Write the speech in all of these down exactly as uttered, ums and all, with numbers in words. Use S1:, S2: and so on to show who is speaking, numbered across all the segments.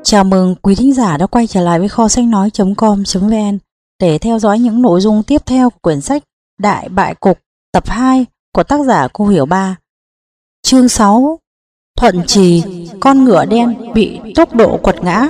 S1: Chào mừng quý thính giả đã quay trở lại với kho sách nói chấm com chấm vn để theo dõi những nội dung tiếp theo của quyển sách Đại Bại Cục tập hai của tác giả Cô Hiểu Ba. Chương sáu. Thuận Trì, con ngựa đen bị tốc độ quật ngã.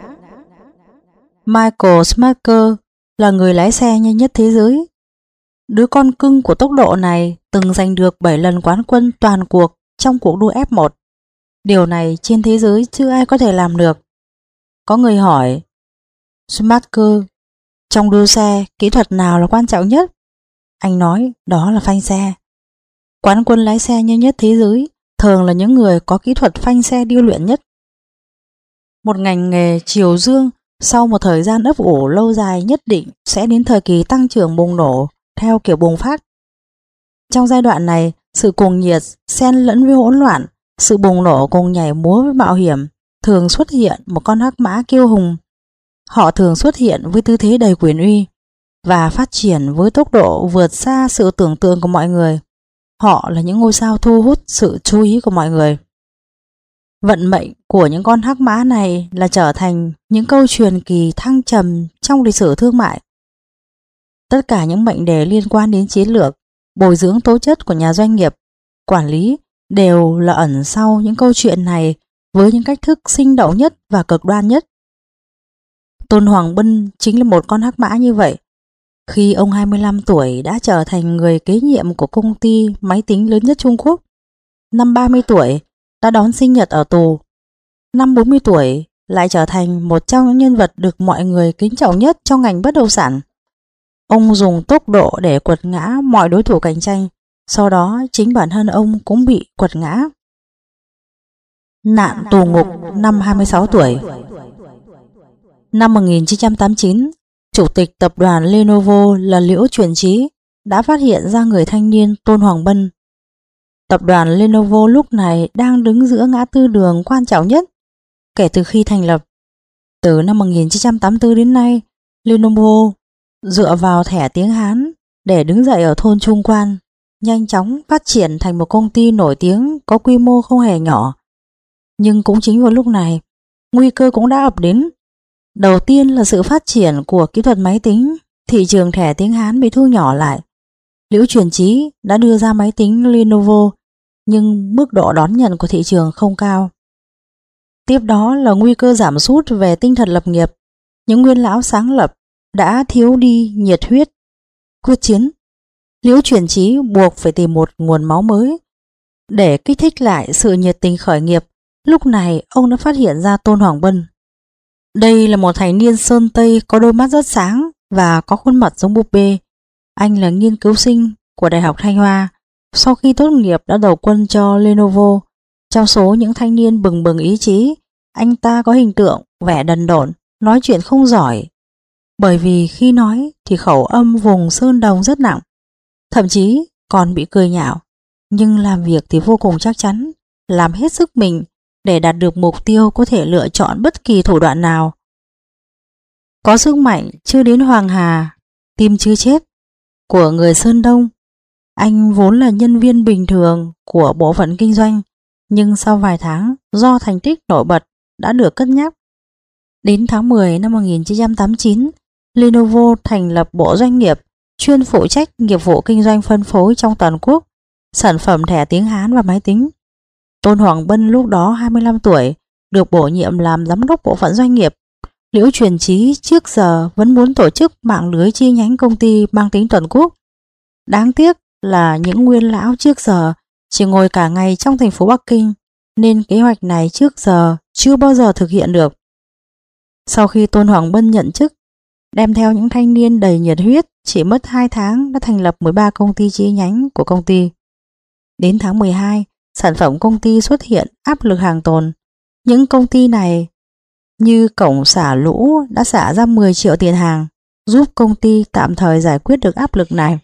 S1: Michael Schumacher là người lái xe nhanh nhất thế giới. Đứa con cưng của tốc độ này từng giành được bảy lần quán quân toàn cuộc trong cuộc đua ép một. Điều này trên thế giới chưa ai có thể làm được. Có người hỏi, Schumacher, trong đua xe, kỹ thuật nào là quan trọng nhất? Anh nói, đó là phanh xe. Quán quân lái xe nhanh nhất thế giới thường là những người có kỹ thuật phanh xe điêu luyện nhất. Một ngành nghề chiều dương sau một thời gian ấp ủ lâu dài nhất định sẽ đến thời kỳ tăng trưởng bùng nổ theo kiểu bùng phát. Trong giai đoạn này, sự cuồng nhiệt xen lẫn với hỗn loạn, sự bùng nổ cùng nhảy múa với mạo hiểm, thường xuất hiện một con hắc mã kiêu hùng. Họ thường xuất hiện với tư thế đầy quyền uy và phát triển với tốc độ vượt xa sự tưởng tượng của mọi người. Họ là những ngôi sao thu hút sự chú ý của mọi người. Vận mệnh của những con hắc mã này là trở thành những câu truyền kỳ thăng trầm trong lịch sử thương mại. Tất cả những mệnh đề liên quan đến chiến lược, bồi dưỡng tố chất của nhà doanh nghiệp, quản lý đều là ẩn sau những câu chuyện này với những cách thức sinh động nhất và cực đoan nhất. Tôn Hoàng Bân chính là một con hắc mã như vậy. Khi ông hai mươi lăm tuổi đã trở thành người kế nhiệm của công ty máy tính lớn nhất Trung Quốc. Năm ba mươi tuổi đã đón sinh nhật ở tù. Năm bốn mươi tuổi lại trở thành một trong những nhân vật được mọi người kính trọng nhất trong ngành bất động sản. Ông dùng tốc độ để quật ngã mọi đối thủ cạnh tranh, sau đó chính bản thân ông cũng bị quật ngã. Nạn tù ngục năm hai mươi sáu tuổi. Năm một nghìn chín trăm tám mươi chín, chủ tịch tập đoàn Lenovo là Liễu Truyền Chí đã phát hiện ra người thanh niên Tôn Hoàng Bân. Tập đoàn Lenovo lúc này đang đứng giữa ngã tư đường quan trọng nhất kể từ khi thành lập. Từ năm một nghìn chín trăm tám mươi tư đến nay, Lenovo dựa vào thẻ tiếng Hán để đứng dậy ở thôn Trung Quan, nhanh chóng phát triển thành một công ty nổi tiếng có quy mô không hề nhỏ. Nhưng cũng chính vào lúc này, nguy cơ cũng đã ập đến. Đầu tiên là sự phát triển của kỹ thuật máy tính, thị trường thẻ tiếng Hán bị thu nhỏ lại. Liễu Truyền Chí đã đưa ra máy tính Lenovo, nhưng mức độ đón nhận của thị trường không cao. Tiếp đó là nguy cơ giảm sút về tinh thần lập nghiệp. Những nguyên lão sáng lập đã thiếu đi nhiệt huyết, quyết chiến. Liễu Truyền Chí buộc phải tìm một nguồn máu mới để kích thích lại sự nhiệt tình khởi nghiệp. Lúc này ông đã phát hiện ra Tôn Hoàng Bân. Đây là một thanh niên sơn Tây có đôi mắt rất sáng và có khuôn mặt giống búp bê. Anh là nghiên cứu sinh của Đại học Thanh Hoa. Sau khi tốt nghiệp đã đầu quân cho Lenovo. Trong số những thanh niên bừng bừng ý chí, anh ta có hình tượng vẻ đần độn, nói chuyện không giỏi. Bởi vì khi nói thì khẩu âm vùng Sơn Đồng rất nặng, thậm chí còn bị cười nhạo. Nhưng làm việc thì vô cùng chắc chắn, làm hết sức mình để đạt được mục tiêu, có thể lựa chọn bất kỳ thủ đoạn nào. Có sức mạnh chưa đến Hoàng Hà, tim chưa chết của người Sơn Đông. Anh vốn là nhân viên bình thường của bộ phận kinh doanh, nhưng sau vài tháng do thành tích nổi bật đã được cất nhắc. Đến tháng mười năm một nghìn chín trăm tám mươi chín, Lenovo thành lập bộ doanh nghiệp chuyên phụ trách nghiệp vụ kinh doanh phân phối trong toàn quốc, sản phẩm thẻ tiếng Hán và máy tính. Tôn Hoàng Bân lúc đó hai mươi lăm tuổi, được bổ nhiệm làm giám đốc bộ phận doanh nghiệp. Liễu Truyền Chí trước giờ vẫn muốn tổ chức mạng lưới chi nhánh công ty mang tính toàn quốc. Đáng tiếc là những nguyên lão trước giờ chỉ ngồi cả ngày trong thành phố Bắc Kinh, nên kế hoạch này trước giờ chưa bao giờ thực hiện được. Sau khi Tôn Hoàng Bân nhận chức, đem theo những thanh niên đầy nhiệt huyết, chỉ mất hai tháng đã thành lập mười ba công ty chi nhánh của công ty. Đến tháng mười hai, sản phẩm công ty xuất hiện áp lực hàng tồn. Những công ty này như cổng xả lũ đã xả ra mười triệu tiền hàng, giúp công ty tạm thời giải quyết được áp lực này.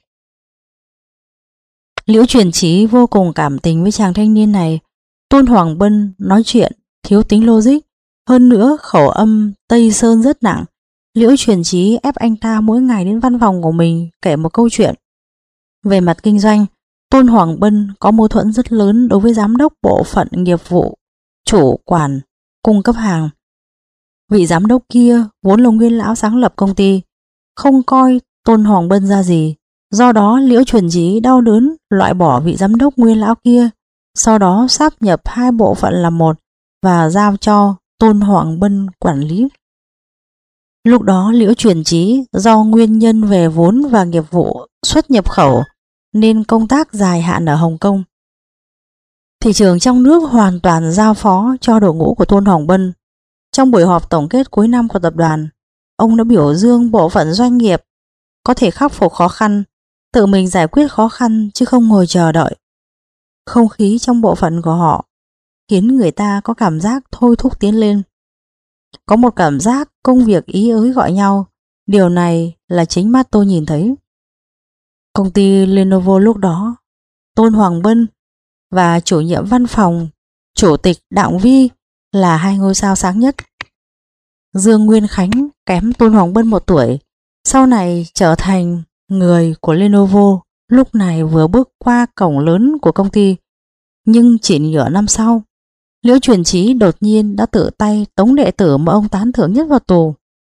S1: Liễu Truyền Chí vô cùng cảm tình với chàng thanh niên này. Tôn Hoàng Bân nói chuyện thiếu tính logic, hơn nữa khẩu âm Tây Sơn rất nặng. Liễu Truyền Chí ép anh ta mỗi ngày đến văn phòng của mình kể một câu chuyện. Về mặt kinh doanh, Tôn Hoàng Bân có mâu thuẫn rất lớn đối với giám đốc bộ phận nghiệp vụ, chủ quản, cung cấp hàng. Vị giám đốc kia vốn là nguyên lão sáng lập công ty, không coi Tôn Hoàng Bân ra gì. Do đó Liễu Truyền Chí đau đớn loại bỏ vị giám đốc nguyên lão kia, sau đó sáp nhập hai bộ phận làm một và giao cho Tôn Hoàng Bân quản lý. Lúc đó Liễu Truyền Chí do nguyên nhân về vốn và nghiệp vụ xuất nhập khẩu nên công tác dài hạn ở Hồng Kông. Thị trường trong nước hoàn toàn giao phó cho đội ngũ của Tôn Hoàng Bân. Trong buổi họp tổng kết cuối năm của tập đoàn, ông đã biểu dương bộ phận doanh nghiệp có thể khắc phục khó khăn, tự mình giải quyết khó khăn chứ không ngồi chờ đợi. Không khí trong bộ phận của họ khiến người ta có cảm giác thôi thúc tiến lên. Có một cảm giác công việc ý ới gọi nhau. Điều này là chính mắt tôi nhìn thấy. Công ty Lenovo lúc đó, Tôn Hoàng Bân và chủ nhiệm văn phòng, chủ tịch Đặng Vi là hai ngôi sao sáng nhất. Dương Nguyên Khánh kém Tôn Hoàng Bân một tuổi, sau này trở thành người của Lenovo, lúc này vừa bước qua cổng lớn của công ty. Nhưng chỉ nửa năm sau, Liễu Truyền Chí đột nhiên đã tự tay tống đệ tử mà ông tán thưởng nhất vào tù.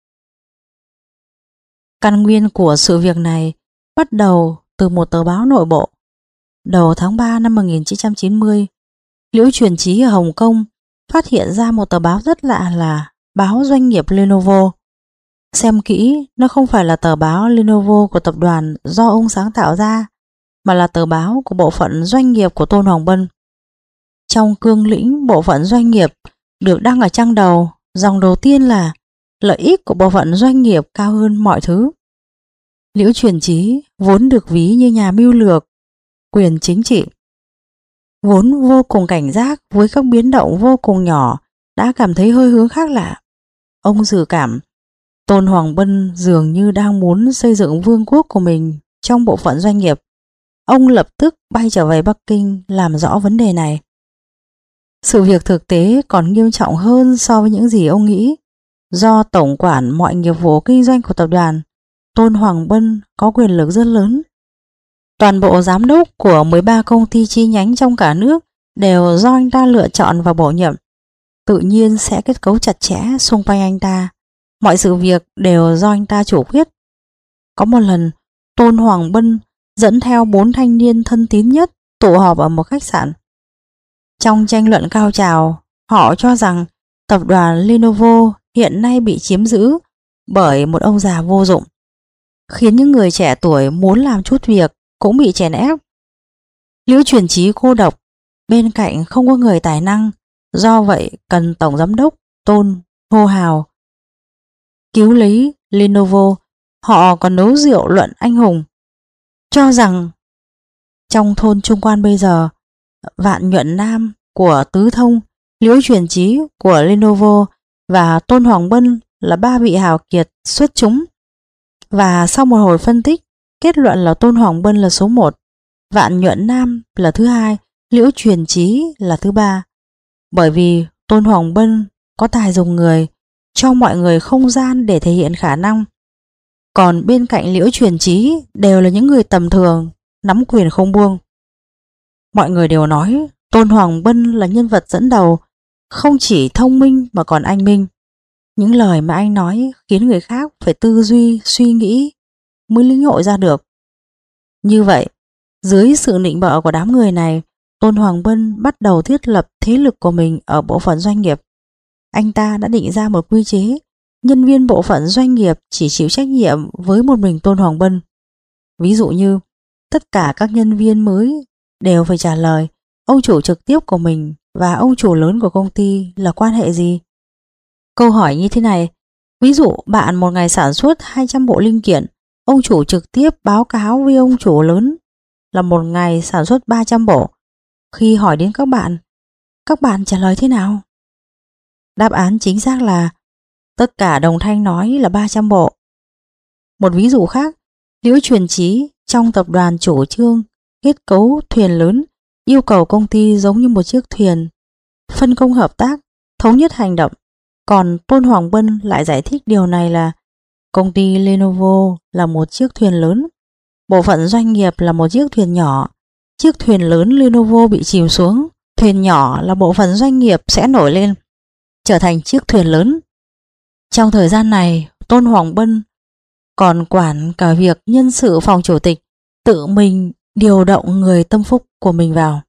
S1: Căn nguyên của sự việc này bắt đầu từ một tờ báo nội bộ. Đầu tháng ba năm một nghìn chín trăm chín mươi, Liễu Truyền Chí ở Hồng Kông phát hiện ra một tờ báo rất lạ là báo doanh nghiệp Lenovo. Xem kỹ, nó không phải là tờ báo Lenovo của tập đoàn do ông sáng tạo ra, mà là tờ báo của bộ phận doanh nghiệp của Tôn Hoàng Bân. Trong cương lĩnh bộ phận doanh nghiệp được đăng ở trang đầu, dòng đầu tiên là lợi ích của bộ phận doanh nghiệp cao hơn mọi thứ. Liễu Truyền Chí vốn được ví như nhà mưu lược, quyền chính trị, vốn vô cùng cảnh giác với các biến động vô cùng nhỏ, đã cảm thấy hơi hướng khác lạ. Ông dự cảm Tôn Hoàng Bân dường như đang muốn xây dựng vương quốc của mình trong bộ phận doanh nghiệp. Ông lập tức bay trở về Bắc Kinh làm rõ vấn đề này. Sự việc thực tế còn nghiêm trọng hơn so với những gì ông nghĩ. Do tổng quản mọi nghiệp vụ kinh doanh của tập đoàn, Tôn Hoàng Bân có quyền lực rất lớn. Toàn bộ giám đốc của mười ba công ty chi nhánh trong cả nước đều do anh ta lựa chọn và bổ nhiệm. Tự nhiên sẽ kết cấu chặt chẽ xung quanh anh ta. Mọi sự việc đều do anh ta chủ quyết. Có một lần, Tôn Hoàng Bân dẫn theo bốn thanh niên thân tín nhất tụ họp ở một khách sạn. Trong tranh luận cao trào, họ cho rằng tập đoàn Lenovo hiện nay bị chiếm giữ bởi một ông già vô dụng, khiến những người trẻ tuổi muốn làm chút việc cũng bị chèn ép. Liễu Truyền Chí cô độc, bên cạnh không có người tài năng, do vậy cần tổng giám đốc Tôn hô hào cứu lấy Lenovo. Họ còn nấu rượu luận anh hùng, cho rằng trong thôn Trung Quan bây giờ, Vạn Nhuận Nam của Tứ Thông, Liễu Truyền Chí của Lenovo và Tôn Hoàng Bân là ba vị hào kiệt xuất chúng. Và sau một hồi phân tích, kết luận là Tôn Hoàng Bân là số một, Vạn Nhuận Nam là thứ hai, Liễu Truyền Chí là thứ ba. Bởi vì Tôn Hoàng Bân có tài dùng người, cho mọi người không gian để thể hiện khả năng. Còn bên cạnh Liễu Truyền Chí đều là những người tầm thường, nắm quyền không buông. Mọi người đều nói Tôn Hoàng Bân là nhân vật dẫn đầu, không chỉ thông minh mà còn anh minh. Những lời mà anh nói khiến người khác phải tư duy, suy nghĩ mới lĩnh hội ra được. Như vậy, dưới sự nịnh bợ của đám người này, Tôn Hoàng Bân bắt đầu thiết lập thế lực của mình ở bộ phận doanh nghiệp. Anh ta đã định ra một quy chế, nhân viên bộ phận doanh nghiệp chỉ chịu trách nhiệm với một mình Tôn Hoàng Bân. Ví dụ như, tất cả các nhân viên mới đều phải trả lời ông chủ trực tiếp của mình và ông chủ lớn của công ty là quan hệ gì. Câu hỏi như thế này, ví dụ bạn một ngày sản xuất hai trăm bộ linh kiện, ông chủ trực tiếp báo cáo với ông chủ lớn là một ngày sản xuất ba trăm bộ. Khi hỏi đến các bạn, các bạn trả lời thế nào? Đáp án chính xác là tất cả đồng thanh nói là ba trăm bộ. Một ví dụ khác, Liễu Truyền Chí trong tập đoàn chủ trương kết cấu thuyền lớn, yêu cầu công ty giống như một chiếc thuyền, phân công hợp tác, thống nhất hành động. Còn Tôn Hoàng Bân lại giải thích điều này là công ty Lenovo là một chiếc thuyền lớn, bộ phận doanh nghiệp là một chiếc thuyền nhỏ. Chiếc thuyền lớn Lenovo bị chìm xuống, thuyền nhỏ là bộ phận doanh nghiệp sẽ nổi lên, trở thành chiếc thuyền lớn. Trong thời gian này, Tôn Hoàng Bân còn quản cả việc nhân sự phòng chủ tịch, tự mình điều động người tâm phúc của mình vào.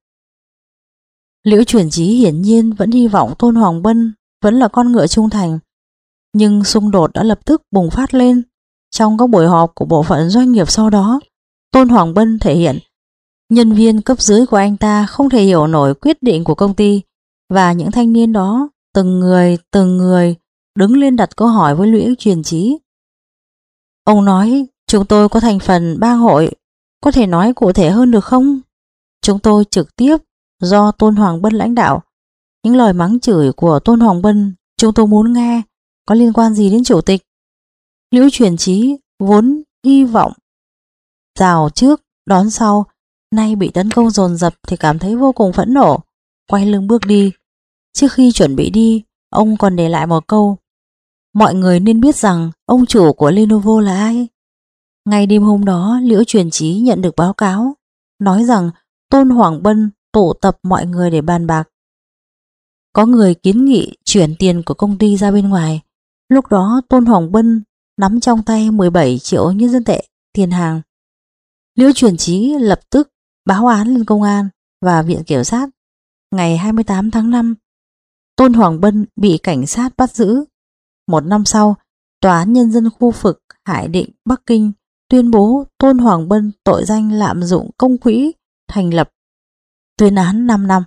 S1: Liễu Chuyển Chí hiển nhiên vẫn hy vọng Tôn Hoàng Bân vẫn là con ngựa trung thành, nhưng xung đột đã lập tức bùng phát lên. Trong các buổi họp của bộ phận doanh nghiệp sau đó, Tôn Hoàng Bân thể hiện nhân viên cấp dưới của anh ta không thể hiểu nổi quyết định của công ty, và những thanh niên đó từng người từng người đứng lên đặt câu hỏi với Liễu Chuyển Chí. Ông nói chúng tôi có thành phần bang hội, có thể nói cụ thể hơn được không? Chúng tôi trực tiếp do Tôn Hoàng Bân lãnh đạo. Những lời mắng chửi của Tôn Hoàng Bân chúng tôi muốn nghe có liên quan gì đến chủ tịch? Liễu Chuyển Chí vốn hy vọng rào trước đón sau, nay bị tấn công dồn dập thì cảm thấy vô cùng phẫn nộ, quay lưng bước đi. Trước khi chuẩn bị đi, ông còn để lại một câu: mọi người nên biết rằng ông chủ của Lenovo là ai. Ngay đêm hôm đó, Liễu Chuyển Chí nhận được báo cáo nói rằng Tôn Hoàng Bân tụ tập mọi người để bàn bạc. Có người kiến nghị chuyển tiền của công ty ra bên ngoài. Lúc đó Tôn Hoàng Bân nắm trong tay mười bảy triệu nhân dân tệ tiền hàng. Liễu Chuyển Chí lập tức báo án lên công an và viện kiểm sát. Ngày hai mươi tám tháng năm, Tôn Hoàng Bân bị cảnh sát bắt giữ. Một năm sau, Tòa án Nhân dân khu vực Hải Định, Bắc Kinh tuyên bố Tôn Hoàng Bân tội danh lạm dụng công quỹ thành lập, tuyên án năm năm.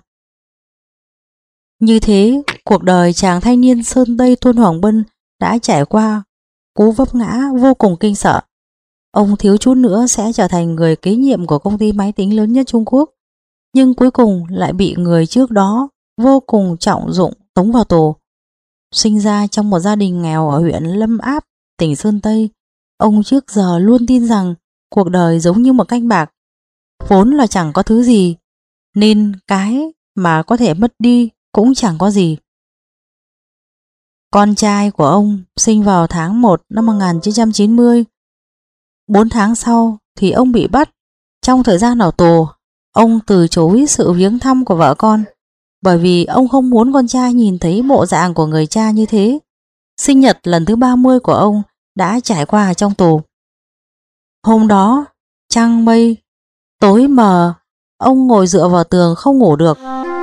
S1: Như thế, cuộc đời chàng thanh niên Sơn Tây Tôn Hoàng Bân đã trải qua cú vấp ngã vô cùng kinh sợ. Ông thiếu chút nữa sẽ trở thành người kế nhiệm của công ty máy tính lớn nhất Trung Quốc, nhưng cuối cùng lại bị người trước đó vô cùng trọng dụng tống vào tù. Sinh ra trong một gia đình nghèo ở huyện Lâm Áp, tỉnh Sơn Tây, ông trước giờ luôn tin rằng cuộc đời giống như một canh bạc, vốn là chẳng có thứ gì, nên cái mà có thể mất đi cũng chẳng có gì. Con trai của ông sinh vào tháng một năm một nghìn chín trăm chín mươi. Bốn tháng sau thì ông bị bắt. Trong thời gian ở tù, ông từ chối sự viếng thăm của vợ con, bởi vì ông không muốn con trai nhìn thấy bộ dạng của người cha như thế. Sinh nhật lần thứ ba mươi của ông đã trải qua trong tù. Hôm đó, trăng mây, tối mờ, ông ngồi dựa vào tường không ngủ được.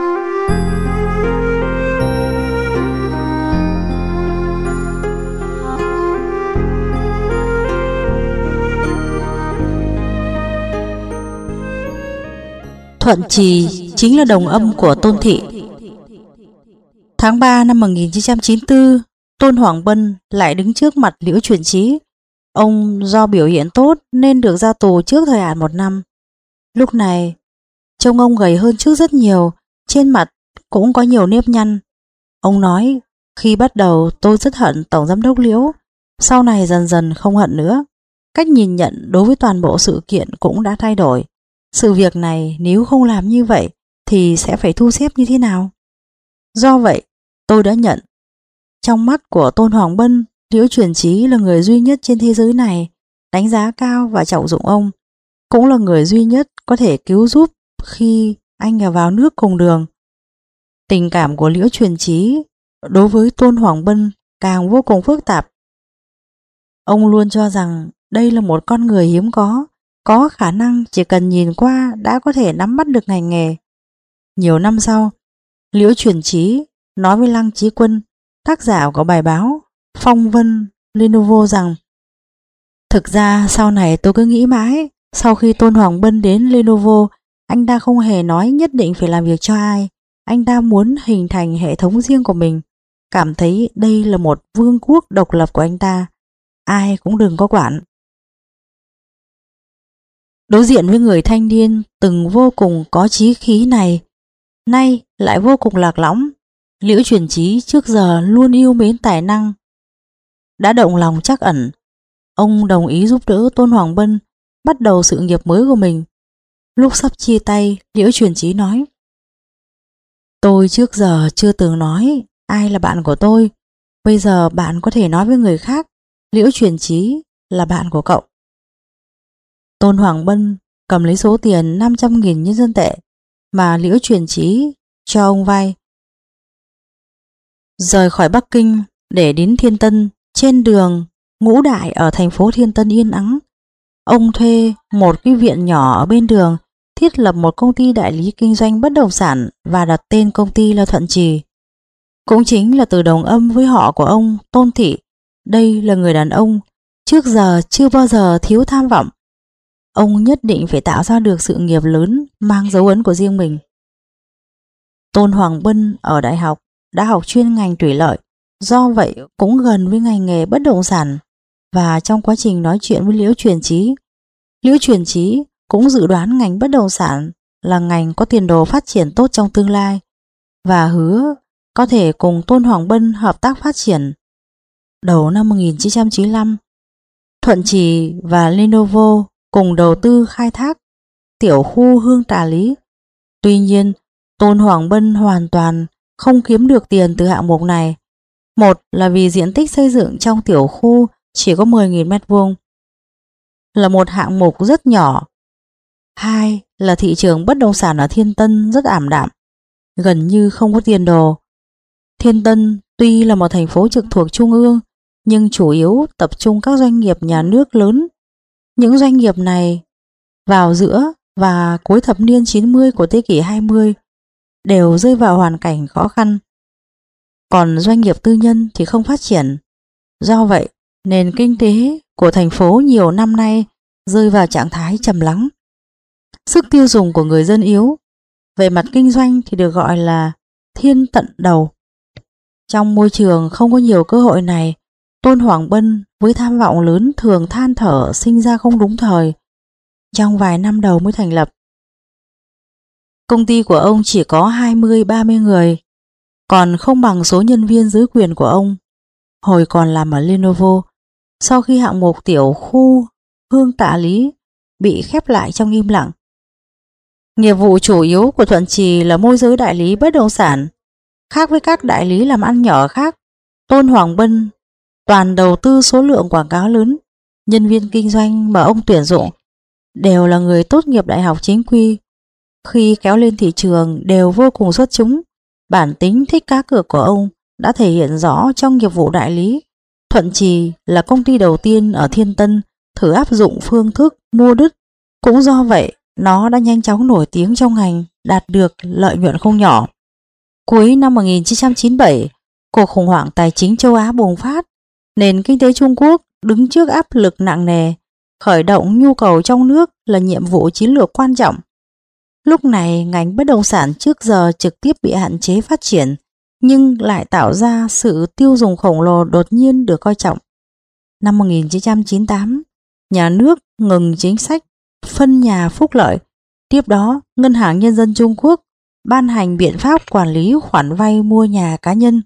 S1: Thuận Trì chính là đồng âm của Tôn Thị. Tháng ba năm một nghìn chín trăm chín mươi tư, Tôn Hoàng Bân lại đứng trước mặt Liễu Chuyển Chí. Ông do biểu hiện tốt nên được ra tù trước thời hạn một năm. Lúc này, trông ông gầy hơn trước rất nhiều, trên mặt cũng có nhiều nếp nhăn. Ông nói, khi bắt đầu tôi rất hận Tổng Giám đốc Liễu, sau này dần dần không hận nữa. Cách nhìn nhận đối với toàn bộ sự kiện cũng đã thay đổi. Sự việc này nếu không làm như vậy thì sẽ phải thu xếp như thế nào? Do vậy, tôi đã nhận. Trong mắt của Tôn Hoàng Bân, Liễu Chuyển Chí là người duy nhất trên thế giới này đánh giá cao và trọng dụng ông, cũng là người duy nhất có thể cứu giúp khi anh ở vào nước cùng đường. Tình cảm của Liễu Chuyển Chí đối với Tôn Hoàng Bân càng vô cùng phức tạp. Ông luôn cho rằng đây là một con người hiếm có, có khả năng chỉ cần nhìn qua đã có thể nắm bắt được ngành nghề. Nhiều năm sau, Liễu Chuyển Chí nói với Lăng Chí Quân, tác giả của bài báo Phong Vân Lenovo rằng: thực ra sau này tôi cứ nghĩ mãi, sau khi Tôn Hoàng Bân đến Lenovo, anh ta không hề nói nhất định phải làm việc cho ai. Anh ta muốn hình thành hệ thống riêng của mình, cảm thấy đây là một vương quốc độc lập của anh ta, ai cũng đừng có quản. Đối diện với người thanh niên từng vô cùng có chí khí này, nay lại vô cùng lạc lõng, Liễu Chuyển Chí trước giờ luôn yêu mến tài năng, đã động lòng trắc ẩn. Ông đồng ý giúp đỡ Tôn Hoàng Bân bắt đầu sự nghiệp mới của mình. Lúc sắp chia tay, Liễu Chuyển Chí nói: tôi trước giờ chưa từng nói ai là bạn của tôi, bây giờ bạn có thể nói với người khác Liễu Chuyển Chí là bạn của cậu. Tôn Hoàng Bân cầm lấy số tiền năm trăm nghìn nhân dân tệ mà Liễu Chuyển Chí cho ông vay, rời khỏi Bắc Kinh để đến Thiên Tân trên đường Ngũ Đại ở thành phố Thiên Tân yên ắng, ông thuê một cái viện nhỏ ở bên đường, thiết lập một công ty đại lý kinh doanh bất động sản và đặt tên công ty là Thuận Trì. Cũng chính là từ đồng âm với họ của ông Tôn Thị. Đây là người đàn ông trước giờ chưa bao giờ thiếu tham vọng. Ông nhất định phải tạo ra được sự nghiệp lớn mang dấu ấn của riêng mình. Tôn Hoàng Bân ở đại học đã học chuyên ngành thủy lợi, do vậy cũng gần với ngành nghề bất động sản. Và trong quá trình nói chuyện với Liễu Truyền Chí, Liễu Truyền Chí cũng dự đoán ngành bất động sản là ngành có tiền đồ phát triển tốt trong tương lai và hứa có thể cùng Tôn Hoàng Bân hợp tác phát triển. Đầu năm một nghìn chín trăm chín mươi lăm, Thuận Trì và Lenovo cùng đầu tư khai thác tiểu khu Hương Trà Lý. Tuy nhiên, Tôn Hoàng Bân hoàn toàn không kiếm được tiền từ hạng mục này. Một là vì diện tích xây dựng trong tiểu khu chỉ có mười nghìn mét vuông, là một hạng mục rất nhỏ. Hai là thị trường bất động sản ở Thiên Tân rất ảm đạm, gần như không có tiền đồ. Thiên Tân tuy là một thành phố trực thuộc trung ương, nhưng chủ yếu tập trung các doanh nghiệp nhà nước lớn. Những doanh nghiệp này vào giữa và cuối thập niên chín mươi của thế kỷ hai mươi đều rơi vào hoàn cảnh khó khăn. Còn doanh nghiệp tư nhân thì không phát triển. Do vậy, nền kinh tế của thành phố nhiều năm nay rơi vào trạng thái trầm lắng. Sức tiêu dùng của người dân yếu. Về mặt kinh doanh thì được gọi là thiên tận đầu. Trong môi trường không có nhiều cơ hội này, Tôn Hoàng Bân với tham vọng lớn thường than thở sinh ra không đúng thời. Trong vài năm đầu mới thành lập, công ty của ông chỉ có hai mươi ba mươi người, còn không bằng số nhân viên dưới quyền của ông hồi còn làm ở Lenovo. Sau khi hạng mục tiểu khu Hương Tạ Lý bị khép lại trong im lặng, nghiệp vụ chủ yếu của Thuận Trì là môi giới đại lý bất động sản. Khác với các đại lý làm ăn nhỏ khác, Tôn Hoàng Bân toàn đầu tư số lượng quảng cáo lớn. Nhân viên kinh doanh mà ông tuyển dụng đều là người tốt nghiệp đại học chính quy. Khi kéo lên thị trường đều vô cùng xuất chúng. Bản tính thích cá cược của ông đã thể hiện rõ trong nghiệp vụ đại lý. Thuận Trì là công ty đầu tiên ở Thiên Tân thử áp dụng phương thức mua đứt. Cũng do vậy, nó đã nhanh chóng nổi tiếng trong ngành, đạt được lợi nhuận không nhỏ. Cuối năm một nghìn chín trăm chín mươi bảy, cuộc khủng hoảng tài chính châu Á bùng phát. Nền kinh tế Trung Quốc đứng trước áp lực nặng nề. Khởi động nhu cầu trong nước là nhiệm vụ chiến lược quan trọng. Lúc này, ngành bất động sản trước giờ trực tiếp bị hạn chế phát triển, nhưng lại tạo ra sự tiêu dùng khổng lồ đột nhiên được coi trọng. Năm một nghìn chín trăm chín mươi tám, nhà nước ngừng chính sách phân nhà phúc lợi. Tiếp đó, Ngân hàng Nhân dân Trung Quốc ban hành biện pháp quản lý khoản vay mua nhà cá nhân,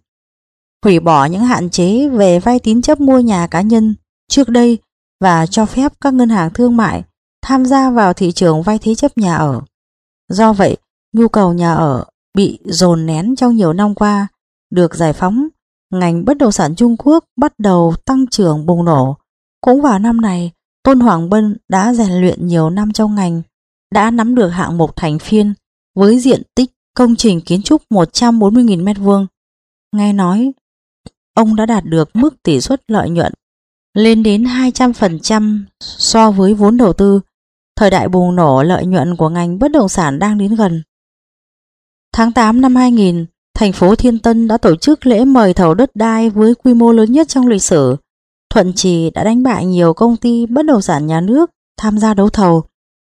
S1: hủy bỏ những hạn chế về vay tín chấp mua nhà cá nhân trước đây và cho phép các ngân hàng thương mại tham gia vào thị trường vay thế chấp nhà ở. Do vậy, nhu cầu nhà ở bị dồn nén trong nhiều năm qua được giải phóng, ngành bất động sản Trung Quốc bắt đầu tăng trưởng bùng nổ. Cũng vào năm này, Tôn Hoàng Bân đã rèn luyện nhiều năm trong ngành, đã nắm được hạng mục Thành Phiên với diện tích công trình kiến trúc một trăm bốn mươi nghìn mét vuông. Nghe nói, ông đã đạt được mức tỷ suất lợi nhuận lên đến hai trăm phần trăm so với vốn đầu tư. Thời đại bùng nổ lợi nhuận của ngành bất động sản đang đến gần. Tháng tám năm hai nghìn, thành phố Thiên Tân đã tổ chức lễ mời thầu đất đai với quy mô lớn nhất trong lịch sử. Thuận Trì đã đánh bại nhiều công ty bất động sản nhà nước tham gia đấu thầu,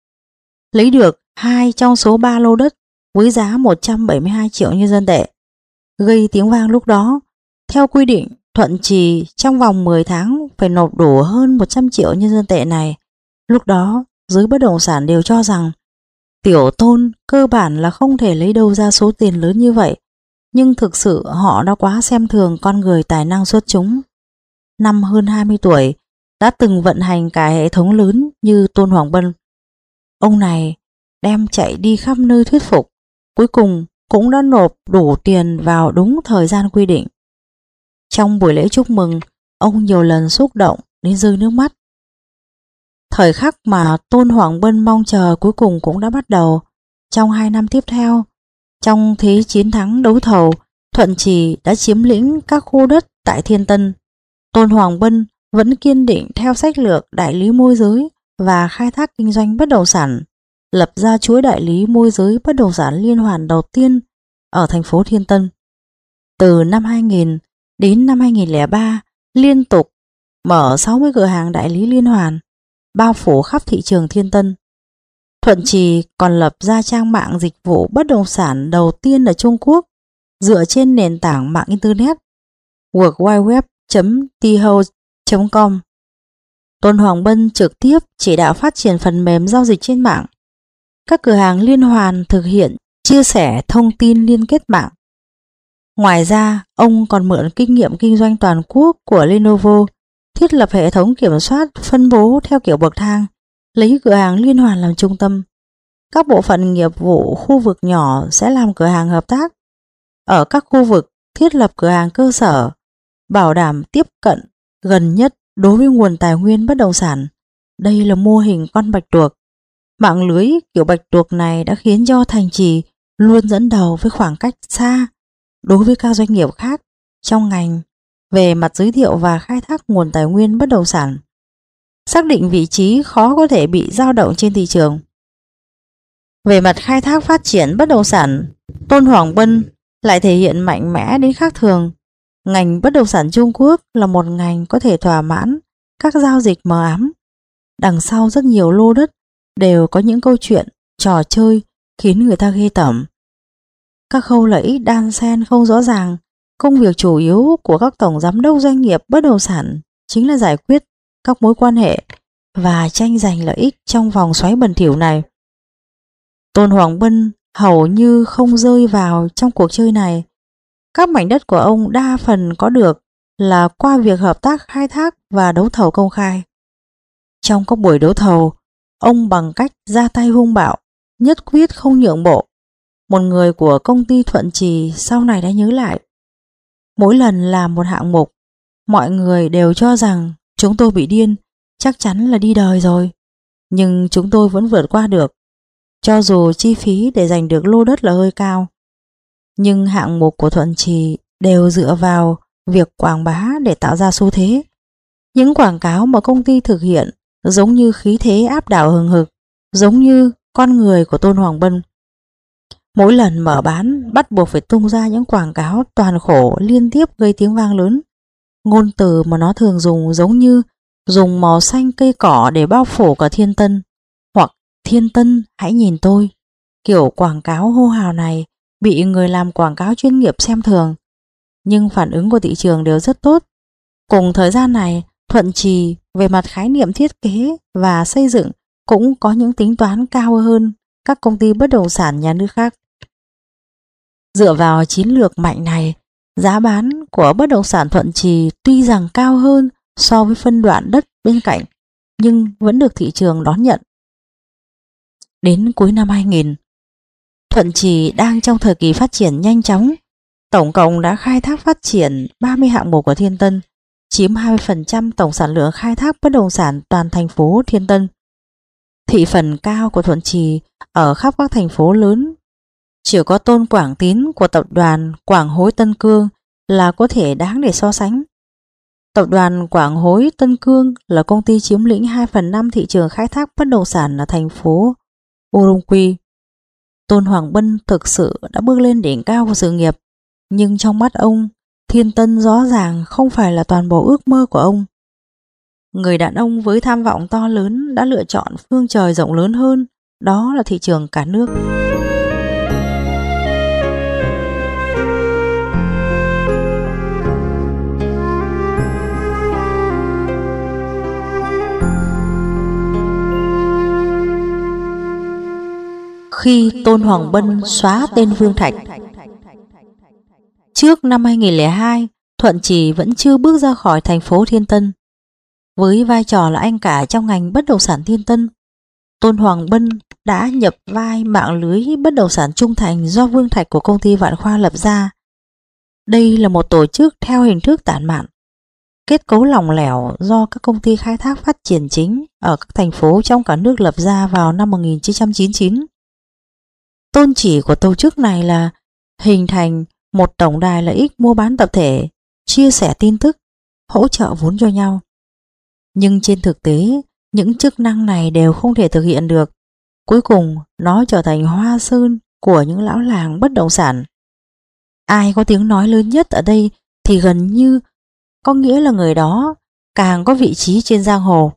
S1: lấy được hai trong số ba lô đất với giá một trăm bảy mươi hai triệu nhân dân tệ, gây tiếng vang lúc đó. Theo quy định, Thuận Trì trong vòng mười tháng phải nộp đủ hơn một trăm triệu nhân dân tệ này. Lúc đó, giới bất động sản đều cho rằng Tiểu Tôn cơ bản là không thể lấy đâu ra số tiền lớn như vậy, nhưng thực sự họ đã quá xem thường con người tài năng xuất chúng. Năm hơn hai mươi tuổi, đã từng vận hành cả hệ thống lớn như Tôn Hoàng Bân. Ông này đem chạy đi khắp nơi thuyết phục, cuối cùng cũng đã nộp đủ tiền vào đúng thời gian quy định. Trong buổi lễ chúc mừng, ông nhiều lần xúc động đến rơi nước mắt. Thời khắc mà Tôn Hoàng Bân mong chờ cuối cùng cũng đã bắt đầu. Trong hai năm tiếp theo, trong thế chiến thắng đấu thầu, Thuận Trì đã chiếm lĩnh các khu đất tại Thiên Tân. Tôn Hoàng Bân vẫn kiên định theo sách lược đại lý môi giới và khai thác kinh doanh bất động sản, lập ra chuỗi đại lý môi giới bất động sản liên hoàn đầu tiên ở thành phố Thiên Tân. Từ năm hai nghìn đến năm hai nghìn lẻ ba, liên tục mở sáu mươi cửa hàng đại lý liên hoàn, bao phủ khắp thị trường Thiên Tân. Thuận Trì còn lập ra trang mạng dịch vụ bất động sản đầu tiên ở Trung Quốc dựa trên nền tảng mạng Internet world wide web chấm t house chấm com. Tôn Hoàng Bân trực tiếp chỉ đạo phát triển phần mềm giao dịch trên mạng. Các cửa hàng liên hoàn thực hiện chia sẻ thông tin liên kết mạng. Ngoài ra, ông còn mượn kinh nghiệm kinh doanh toàn quốc của Lenovo, thiết lập hệ thống kiểm soát phân bố theo kiểu bậc thang, lấy cửa hàng liên hoàn làm trung tâm. Các bộ phận nghiệp vụ khu vực nhỏ sẽ làm cửa hàng hợp tác. Ở các khu vực thiết lập cửa hàng cơ sở, bảo đảm tiếp cận gần nhất đối với nguồn tài nguyên bất động sản. Đây là mô hình con bạch tuộc. Mạng lưới kiểu bạch tuộc này đã khiến cho Thành Trì luôn dẫn đầu với khoảng cách xa đối với các doanh nghiệp khác trong ngành về mặt giới thiệu và khai thác nguồn tài nguyên bất động sản, xác định vị trí khó có thể bị dao động trên thị trường. Về mặt khai thác phát triển bất động sản, Tôn Hoàng Bân lại thể hiện mạnh mẽ đến khác thường. Ngành bất động sản Trung Quốc là một ngành có thể thỏa mãn các giao dịch mờ ám. Đằng sau rất nhiều lô đất đều có những câu chuyện, trò chơi khiến người ta ghê tởm. Các khâu lợi ích đan xen không rõ ràng. Công việc chủ yếu của các tổng giám đốc doanh nghiệp bất động sản chính là giải quyết các mối quan hệ và tranh giành lợi ích trong vòng xoáy bẩn thỉu này. Tôn Hoàng Bân hầu như không rơi vào trong cuộc chơi này. Các mảnh đất của ông đa phần có được là qua việc hợp tác khai thác và đấu thầu công khai. Trong các buổi đấu thầu, ông bằng cách ra tay hung bạo, nhất quyết không nhượng bộ. Một người của công ty Thuận Trì sau này đã nhớ lại. Mỗi lần làm một hạng mục, mọi người đều cho rằng chúng tôi bị điên, chắc chắn là đi đời rồi. Nhưng chúng tôi vẫn vượt qua được, cho dù chi phí để giành được lô đất là hơi cao. Nhưng hạng mục của Thuận Trì đều dựa vào việc quảng bá để tạo ra xu thế. Những quảng cáo mà công ty thực hiện giống như khí thế áp đảo hừng hực, giống như con người của Tôn Hoàng Bân. Mỗi lần mở bán bắt buộc phải tung ra những quảng cáo toàn khổ liên tiếp gây tiếng vang lớn. Ngôn từ mà nó thường dùng giống như dùng màu xanh cây cỏ để bao phủ cả Thiên Tân, hoặc Thiên Tân hãy nhìn tôi. Kiểu quảng cáo hô hào này bị người làm quảng cáo chuyên nghiệp xem thường, nhưng phản ứng của thị trường đều rất tốt. Cùng thời gian này, Thuận Trì về mặt khái niệm thiết kế và xây dựng cũng có những tính toán cao hơn các công ty bất động sản nhà nước khác. Dựa vào chiến lược mạnh này, giá bán của bất động sản Thuận Trì tuy rằng cao hơn so với phân đoạn đất bên cạnh, nhưng vẫn được thị trường đón nhận. Đến cuối năm hai nghìn, Thuận Trì đang trong thời kỳ phát triển nhanh chóng. Tổng cộng đã khai thác phát triển ba mươi hạng mục của Thiên Tân, chiếm hai mươi phần trăm tổng sản lượng khai thác bất động sản toàn thành phố Thiên Tân. Thị phần cao của Thuận Trì ở khắp các thành phố lớn. Chỉ có Tôn Quảng Tín của tập đoàn Quảng Hối Tân Cương là có thể đáng để so sánh. Tập đoàn Quảng Hối Tân Cương là công ty chiếm lĩnh hai phần năm thị trường khai thác bất động sản ở thành phố Urumqi. Tôn Hoàng Bân thực sự đã bước lên đỉnh cao của sự nghiệp, nhưng trong mắt ông, Thiên Tân rõ ràng không phải là toàn bộ ước mơ của ông. Người đàn ông với tham vọng to lớn đã lựa chọn phương trời rộng lớn hơn, đó là thị trường cả nước. Khi Tôn Hoàng Bân xóa tên Vương Thạch. Trước năm hai nghìn lẻ hai, Thuận Trì vẫn chưa bước ra khỏi thành phố Thiên Tân. Với vai trò là anh cả trong ngành bất động sản Thiên Tân, Tôn Hoàng Bân đã nhập vai mạng lưới bất động sản trung thành do Vương Thạch của công ty Vạn Khoa lập ra. Đây là một tổ chức theo hình thức tản mạn, kết cấu lỏng lẻo do các công ty khai thác phát triển chính ở các thành phố trong cả nước lập ra vào năm một nghìn chín trăm chín mươi chín. Tôn chỉ của tổ chức này là hình thành một tổng đài lợi ích mua bán tập thể, chia sẻ tin tức, hỗ trợ vốn cho nhau. Nhưng trên thực tế, những chức năng này đều không thể thực hiện được. Cuối cùng, nó trở thành hoa sơn của những lão làng bất động sản. Ai có tiếng nói lớn nhất ở đây thì gần như có nghĩa là người đó càng có vị trí trên giang hồ.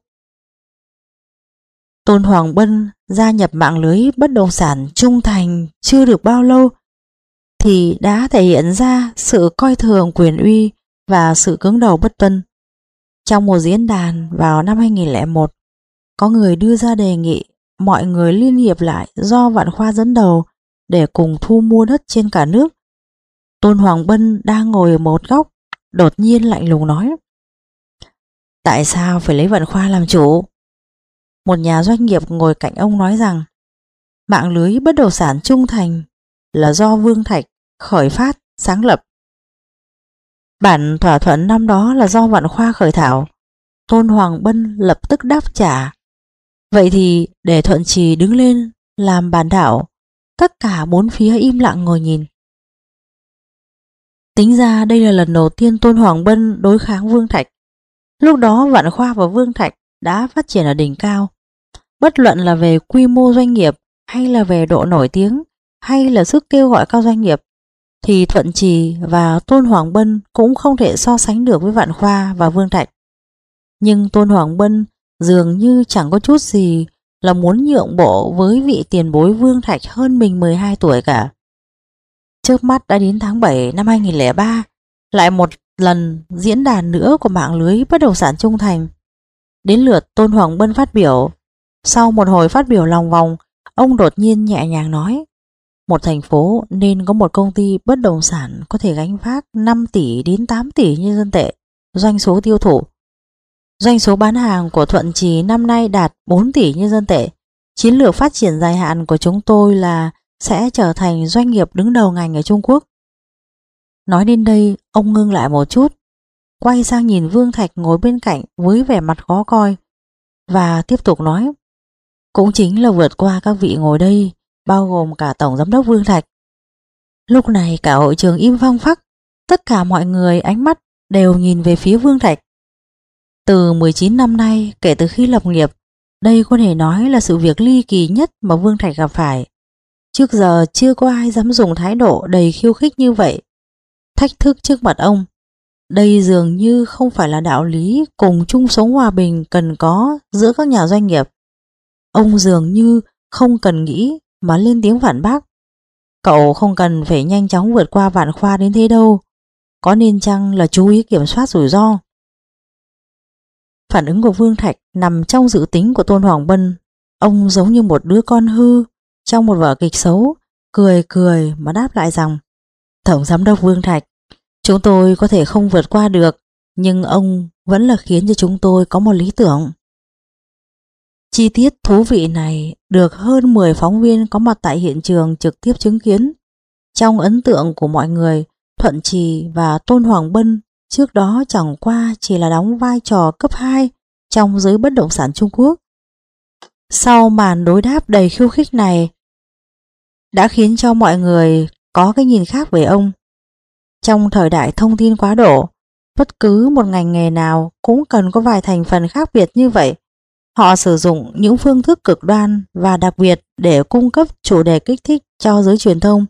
S1: Tôn Hoàng Bân gia nhập mạng lưới bất động sản Trung Thành chưa được bao lâu thì đã thể hiện ra sự coi thường quyền uy và sự cứng đầu bất tuân. Trong một diễn đàn vào năm hai nghìn không trăm lẻ một, có người đưa ra đề nghị mọi người liên hiệp lại do Vạn Khoa dẫn đầu để cùng thu mua đất trên cả nước. Tôn Hoàng Bân đang ngồi ở một góc, đột nhiên lạnh lùng nói: tại sao phải lấy Vạn Khoa làm chủ? Một nhà doanh nghiệp ngồi cạnh ông nói rằng mạng lưới bất động sản Trung Thành là do Vương Thạch khởi phát sáng lập. Bản thỏa thuận năm đó là do Vạn Khoa khởi thảo. Tôn Hoàng Bân lập tức đáp trả: vậy thì để Thuận Trì đứng lên làm bản thảo. Tất cả bốn phía im lặng ngồi nhìn. Tính ra đây là lần đầu tiên Tôn Hoàng Bân đối kháng Vương Thạch. Lúc đó Vạn Khoa và Vương Thạch đã phát triển ở đỉnh cao. Bất luận là về quy mô doanh nghiệp, hay là về độ nổi tiếng, hay là sức kêu gọi các doanh nghiệp, thì Thuận Trì và Tôn Hoàng Bân cũng không thể so sánh được với Vạn Khoa và Vương Thạch. Nhưng Tôn Hoàng Bân dường như chẳng có chút gì là muốn nhượng bộ với vị tiền bối Vương Thạch hơn mình mười hai tuổi cả. Trước mắt đã đến tháng bảy năm hai nghìn không trăm lẻ ba, lại một lần diễn đàn nữa của mạng lưới bất động sản Trung Thành. Đến lượt Tôn Hoàng Bân phát biểu. Sau một hồi phát biểu lòng vòng, ông đột nhiên nhẹ nhàng nói: một thành phố nên có một công ty bất động sản có thể gánh vác năm tỷ đến tám tỷ nhân dân tệ doanh số tiêu thụ. Doanh số bán hàng của Thuận Trì năm nay đạt bốn tỷ nhân dân tệ. Chiến lược phát triển dài hạn của chúng tôi là sẽ trở thành doanh nghiệp đứng đầu ngành ở Trung Quốc. Nói đến đây, ông ngưng lại một chút, quay sang nhìn Vương Thạch ngồi bên cạnh với vẻ mặt khó coi, và tiếp tục nói: cũng chính là vượt qua các vị ngồi đây, bao gồm cả Tổng Giám đốc Vương Thạch. Lúc này cả hội trường im phăng phắc, tất cả mọi người ánh mắt đều nhìn về phía Vương Thạch. Từ mười chín năm nay, kể từ khi lập nghiệp, đây có thể nói là sự việc ly kỳ nhất mà Vương Thạch gặp phải. Trước giờ chưa có ai dám dùng thái độ đầy khiêu khích như vậy, thách thức trước mặt ông. Đây dường như không phải là đạo lý cùng chung sống hòa bình cần có giữa các nhà doanh nghiệp. Ông dường như không cần nghĩ mà lên tiếng phản bác: cậu không cần phải nhanh chóng vượt qua Vạn Khoa đến thế đâu, có nên chăng là chú ý kiểm soát rủi ro. Phản ứng của Vương Thạch nằm trong dự tính của Tôn Hoàng Bân. Ông giống như một đứa con hư trong một vở kịch xấu, cười cười mà đáp lại rằng: Tổng Giám đốc Vương Thạch, chúng tôi có thể không vượt qua được, nhưng ông vẫn là khiến cho chúng tôi có một lý tưởng. Chi tiết thú vị này được hơn mười phóng viên có mặt tại hiện trường trực tiếp chứng kiến. Trong ấn tượng của mọi người, Thuận Trì và Tôn Hoàng Bân trước đó chẳng qua chỉ là đóng vai trò cấp hai trong giới bất động sản Trung Quốc. Sau màn đối đáp đầy khiêu khích này đã khiến cho mọi người có cái nhìn khác về ông. Trong thời đại thông tin quá độ, bất cứ một ngành nghề nào cũng cần có vài thành phần khác biệt như vậy. Họ sử dụng những phương thức cực đoan và đặc biệt để cung cấp chủ đề kích thích cho giới truyền thông.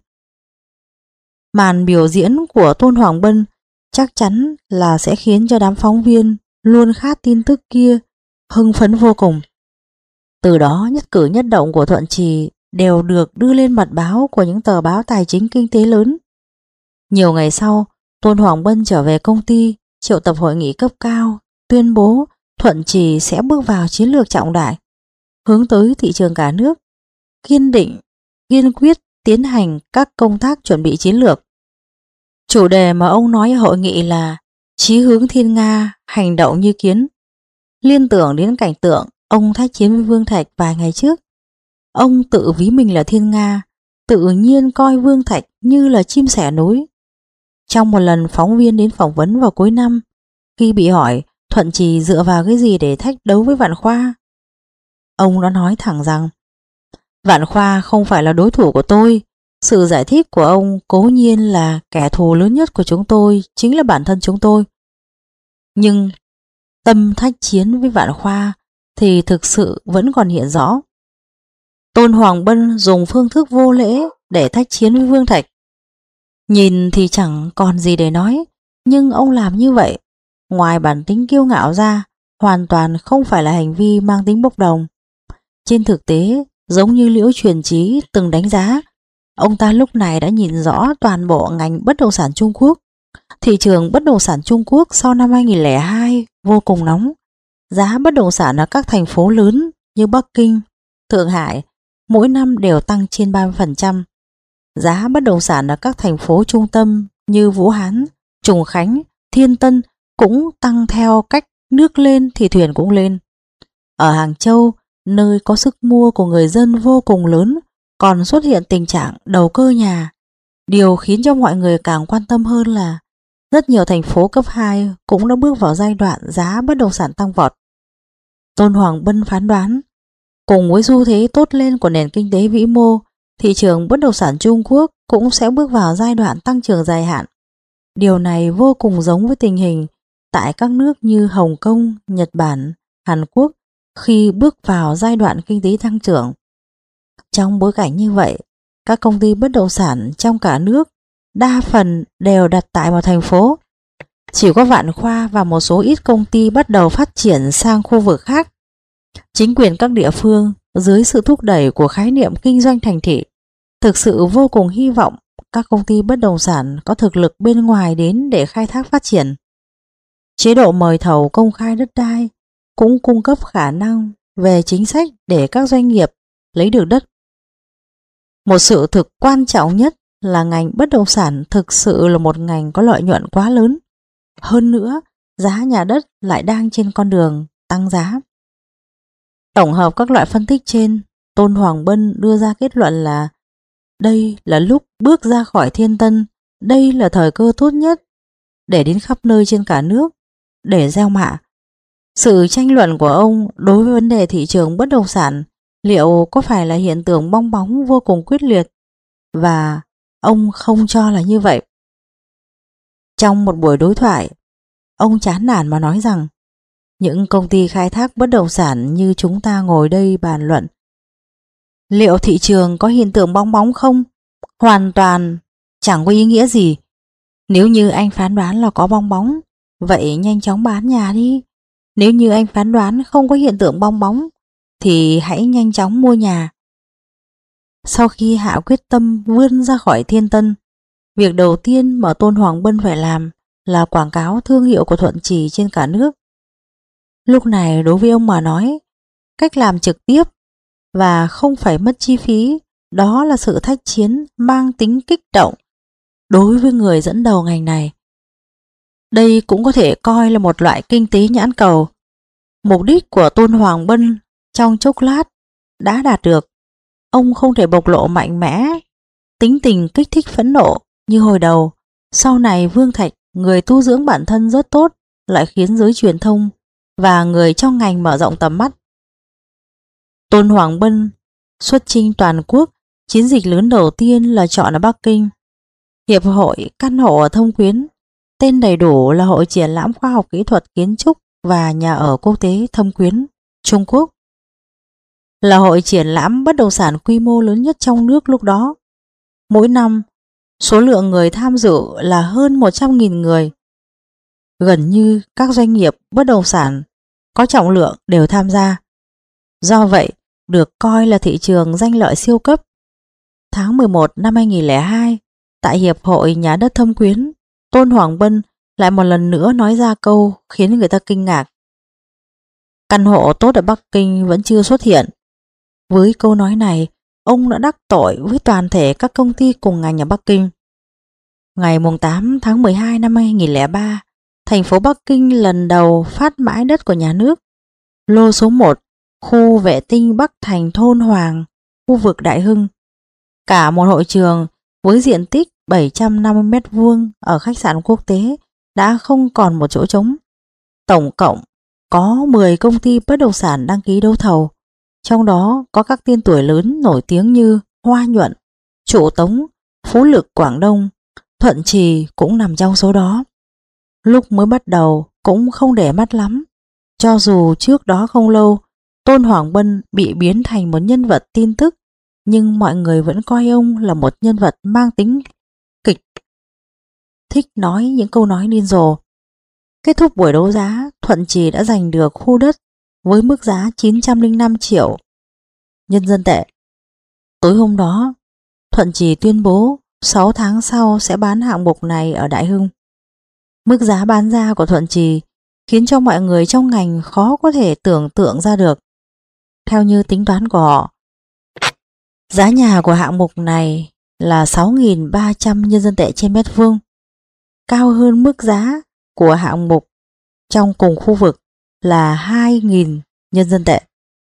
S1: Màn biểu diễn của Tôn Hoàng Bân chắc chắn là sẽ khiến cho đám phóng viên luôn khát tin tức kia hưng phấn vô cùng. Từ đó nhất cử nhất động của Thuận Trì đều được đưa lên mặt báo của những tờ báo tài chính kinh tế lớn. Nhiều ngày sau, Tôn Hoàng Bân trở về công ty, triệu tập hội nghị cấp cao, tuyên bố Thuận Trì sẽ bước vào chiến lược trọng đại, hướng tới thị trường cả nước, kiên định, kiên quyết tiến hành các công tác chuẩn bị chiến lược. Chủ đề mà ông nói ở hội nghị là chí hướng thiên Nga, hành động như kiến. Liên tưởng đến cảnh tượng ông thách chiến với Vương Thạch vài ngày trước. Ông tự ví mình là thiên Nga, tự nhiên coi Vương Thạch như là chim sẻ núi. Trong một lần phóng viên đến phỏng vấn vào cuối năm, khi bị hỏi Thuận Trì dựa vào cái gì để thách đấu với Vạn Khoa, ông đã nói thẳng rằng: Vạn Khoa không phải là đối thủ của tôi. Sự giải thích của ông cố nhiên là kẻ thù lớn nhất của chúng tôi chính là bản thân chúng tôi. Nhưng tâm thách chiến với Vạn Khoa thì thực sự vẫn còn hiện rõ. Tôn Hoàng Bân dùng phương thức vô lễ để thách chiến với Vương Thạch. Nhìn thì chẳng còn gì để nói, nhưng ông làm như vậy, ngoài bản tính kiêu ngạo ra, hoàn toàn không phải là hành vi mang tính bốc đồng. Trên thực tế, giống như Liễu Truyền Chí từng đánh giá, ông ta lúc này đã nhìn rõ toàn bộ ngành bất động sản Trung Quốc. Thị trường bất động sản Trung Quốc sau năm hai nghìn không trăm lẻ hai vô cùng nóng. Giá bất động sản ở các thành phố lớn như Bắc Kinh, Thượng Hải mỗi năm đều tăng trên ba mươi phần trăm. Giá bất động sản ở các thành phố trung tâm như Vũ Hán, Trùng Khánh, Thiên Tân cũng tăng theo cách nước lên thì thuyền cũng lên. Ở Hàng Châu, nơi có sức mua của người dân vô cùng lớn, còn xuất hiện tình trạng đầu cơ nhà. Điều khiến cho mọi người càng quan tâm hơn là rất nhiều thành phố cấp hai cũng đã bước vào giai đoạn giá bất động sản tăng vọt. Tôn Hoàng Bân phán đoán, cùng với xu thế tốt lên của nền kinh tế vĩ mô, thị trường bất động sản Trung Quốc cũng sẽ bước vào giai đoạn tăng trưởng dài hạn. Điều này vô cùng giống với tình hình tại các nước như Hồng Kông, Nhật Bản, Hàn Quốc khi bước vào giai đoạn kinh tế tăng trưởng. Trong bối cảnh như vậy, các công ty bất động sản trong cả nước đa phần đều đặt tại một thành phố. Chỉ có Vạn Khoa và một số ít công ty bắt đầu phát triển sang khu vực khác. Chính quyền các địa phương dưới sự thúc đẩy của khái niệm kinh doanh thành thị thực sự vô cùng hy vọng các công ty bất động sản có thực lực bên ngoài đến để khai thác phát triển. Chế độ mời thầu công khai đất đai cũng cung cấp khả năng về chính sách để các doanh nghiệp lấy được đất. Một sự thực quan trọng nhất là ngành bất động sản thực sự là một ngành có lợi nhuận quá lớn. Hơn nữa, giá nhà đất lại đang trên con đường tăng giá. Tổng hợp các loại phân tích trên, Tôn Hoàng Bân đưa ra kết luận là đây là lúc bước ra khỏi Thiên Tân, đây là thời cơ tốt nhất để đến khắp nơi trên cả nước để gieo mạ. Sự tranh luận của ông đối với vấn đề thị trường bất động sản liệu có phải là hiện tượng bong bóng vô cùng quyết liệt, và ông không cho là như vậy. Trong một buổi đối thoại, ông chán nản mà nói rằng những công ty khai thác bất động sản như chúng ta ngồi đây bàn luận, liệu thị trường có hiện tượng bong bóng không? Hoàn toàn chẳng có ý nghĩa gì. Nếu như anh phán đoán là có bong bóng, vậy nhanh chóng bán nhà đi. Nếu như anh phán đoán không có hiện tượng bong bóng, thì hãy nhanh chóng mua nhà. Sau khi hạ quyết tâm vươn ra khỏi Thiên Tân, việc đầu tiên mà Tôn Hoàng Bân phải làm là quảng cáo thương hiệu của Thuận Trì trên cả nước. Lúc này đối với ông mà nói, cách làm trực tiếp và không phải mất chi phí, đó là sự thách chiến mang tính kích động đối với người dẫn đầu ngành này. Đây cũng có thể coi là một loại kinh tế nhãn cầu. Mục đích của Tôn Hoàng Bân trong chốc lát đã đạt được. Ông không thể bộc lộ mạnh mẽ, tính tình kích thích phẫn nộ như hồi đầu. Sau này Vương Thạch, người tu dưỡng bản thân rất tốt, lại khiến giới truyền thông và người trong ngành mở rộng tầm mắt. Tôn Hoàng Bân xuất chinh toàn quốc, chiến dịch lớn đầu tiên là chọn ở Bắc Kinh. Hiệp hội căn hộ ở Thâm Quyến, tên đầy đủ là Hội Triển lãm Khoa học Kỹ thuật Kiến trúc và Nhà ở Quốc tế Thâm Quyến, Trung Quốc, là hội triển lãm bất động sản quy mô lớn nhất trong nước lúc đó. Mỗi năm, số lượng người tham dự là hơn một trăm nghìn người. Gần như các doanh nghiệp bất động sản có trọng lượng đều tham gia. Do vậy, được coi là thị trường danh lợi siêu cấp. Tháng mười một năm hai nghìn không trăm lẻ hai, tại Hiệp hội Nhà đất Thâm Quyến, Tôn Hoàng Bân lại một lần nữa nói ra câu khiến người ta kinh ngạc. Căn hộ tốt ở Bắc Kinh vẫn chưa xuất hiện. Với câu nói này, ông đã đắc tội với toàn thể các công ty cùng ngành ở Bắc Kinh. Ngày tám tháng mười hai năm hai nghìn không trăm lẻ ba, thành phố Bắc Kinh lần đầu phát mãi đất của nhà nước. Lô số một, khu vệ tinh Bắc Thành thôn Hoàng, khu vực Đại Hưng. Cả một hội trường với diện tích bảy trăm năm mươi mét vuông ở khách sạn quốc tế đã không còn một chỗ trống. Tổng cộng có mười công ty bất động sản đăng ký đấu thầu. Trong đó có các tên tuổi lớn nổi tiếng như Hoa Nhuận, Trụ Tống, Phú Lực Quảng Đông, Thuận Trì cũng nằm trong số đó. Lúc mới bắt đầu, cũng không để mắt lắm. Cho dù trước đó không lâu Tôn Hoàng Bân bị biến thành một nhân vật tin tức, nhưng mọi người vẫn coi ông là một nhân vật mang tính kịch, thích nói những câu nói điên rồ. Kết thúc buổi đấu giá, Thuận Trì đã giành được khu đất với mức giá chín trăm lẻ năm triệu nhân dân tệ. Tối hôm đó, Thuận Trì tuyên bố sáu tháng sau sẽ bán hạng mục này ở Đại Hưng. Mức giá bán ra của Thuận Trì khiến cho mọi người trong ngành khó có thể tưởng tượng ra được. Theo như tính toán của họ, giá nhà của hạng mục này là sáu nghìn ba trăm nhân dân tệ trên mét vuông, cao hơn mức giá của hạng mục trong cùng khu vực là hai nghìn nhân dân tệ.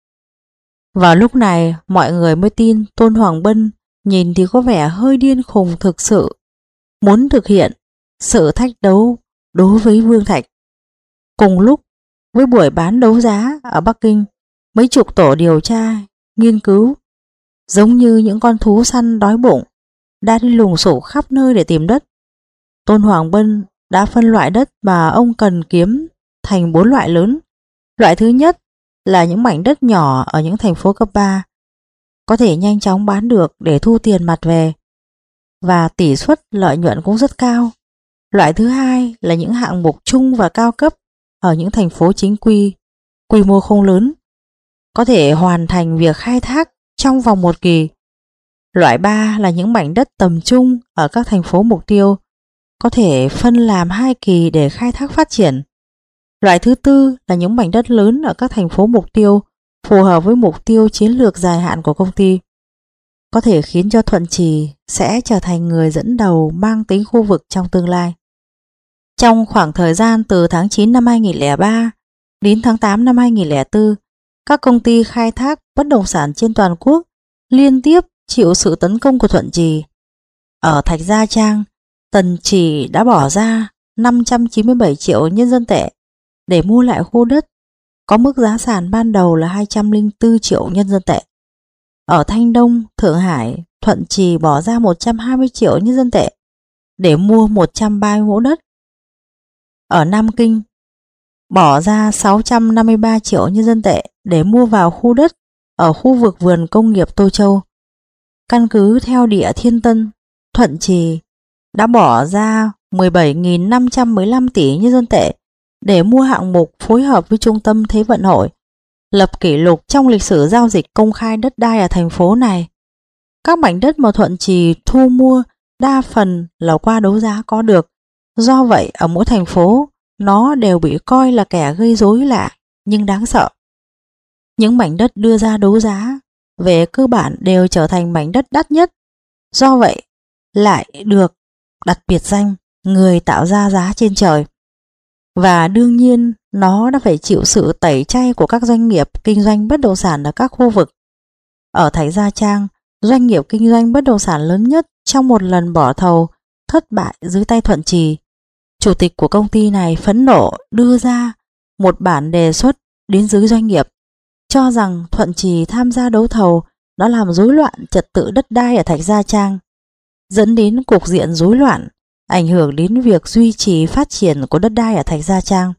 S1: Vào lúc này mọi người mới tin Tôn Hoàng Bân nhìn thì có vẻ hơi điên khùng thực sự, muốn thực hiện sự thách đấu đối với Vương Thạch. Cùng lúc với buổi bán đấu giá ở Bắc Kinh, mấy chục tổ điều tra, nghiên cứu giống như những con thú săn đói bụng đã đi lùng sục khắp nơi để tìm đất. Tôn Hoàng Bân đã phân loại đất mà ông cần kiếm thành bốn loại lớn. Loại thứ nhất là những mảnh đất nhỏ ở những thành phố cấp ba, có thể nhanh chóng bán được để thu tiền mặt về, và tỷ suất lợi nhuận cũng rất cao. Loại thứ hai là những hạng mục trung và cao cấp ở những thành phố chính quy, quy mô không lớn, có thể hoàn thành việc khai thác trong vòng một kỳ. Loại ba là những mảnh đất tầm trung ở các thành phố mục tiêu, có thể phân làm hai kỳ để khai thác phát triển. Loại thứ tư là những mảnh đất lớn ở các thành phố mục tiêu phù hợp với mục tiêu chiến lược dài hạn của công ty, có thể khiến cho Thuận Trì sẽ trở thành người dẫn đầu mang tính khu vực trong tương lai. Trong khoảng thời gian từ tháng chín năm hai nghìn không trăm lẻ ba đến tháng tám năm hai nghìn không trăm lẻ bốn, các công ty khai thác bất động sản trên toàn quốc liên tiếp chịu sự tấn công của Thuận Trì. Ở Thạch Gia Trang, Tần Trì đã bỏ ra năm trăm chín mươi bảy triệu nhân dân tệ để mua lại khu đất có mức giá sàn ban đầu là hai trăm lẻ bốn triệu nhân dân tệ. Ở Thanh Đông, Thượng Hải, Thuận Trì bỏ ra một trăm hai mươi triệu nhân dân tệ để mua một trăm ba mươi mẫu đất. Ở Nam Kinh, bỏ ra sáu trăm năm mươi ba triệu nhân dân tệ để mua vào khu đất ở khu vực vườn công nghiệp Tô Châu. Căn cứ theo địa Thiên Tân, Thuận Trì đã bỏ ra mười bảy nghìn năm trăm mười lăm tỷ nhân dân tệ để mua hạng mục phối hợp với Trung tâm Thế vận hội, lập kỷ lục trong lịch sử giao dịch công khai đất đai ở thành phố này. Các mảnh đất mà Thuận Trì thu mua đa phần là qua đấu giá có được. Do vậy ở mỗi thành phố nó đều bị coi là kẻ gây rối lạ nhưng đáng sợ. Những mảnh đất đưa ra đấu giá về cơ bản đều trở thành mảnh đất đắt nhất, do vậy lại được đặt biệt danh người tạo ra giá trên trời. Và đương nhiên nó đã phải chịu sự tẩy chay của các doanh nghiệp kinh doanh bất động sản ở các khu vực. Ở Thạch Gia Trang, doanh nghiệp kinh doanh bất động sản lớn nhất trong một lần bỏ thầu thất bại dưới tay Thuận Trì. Chủ tịch của công ty này phẫn nộ đưa ra một bản đề xuất đến dưới doanh nghiệp, cho rằng Thuận Trì tham gia đấu thầu đã làm rối loạn trật tự đất đai ở Thạch Gia Trang, dẫn đến cục diện rối loạn, ảnh hưởng đến việc duy trì phát triển của đất đai ở Thạch Gia Trang.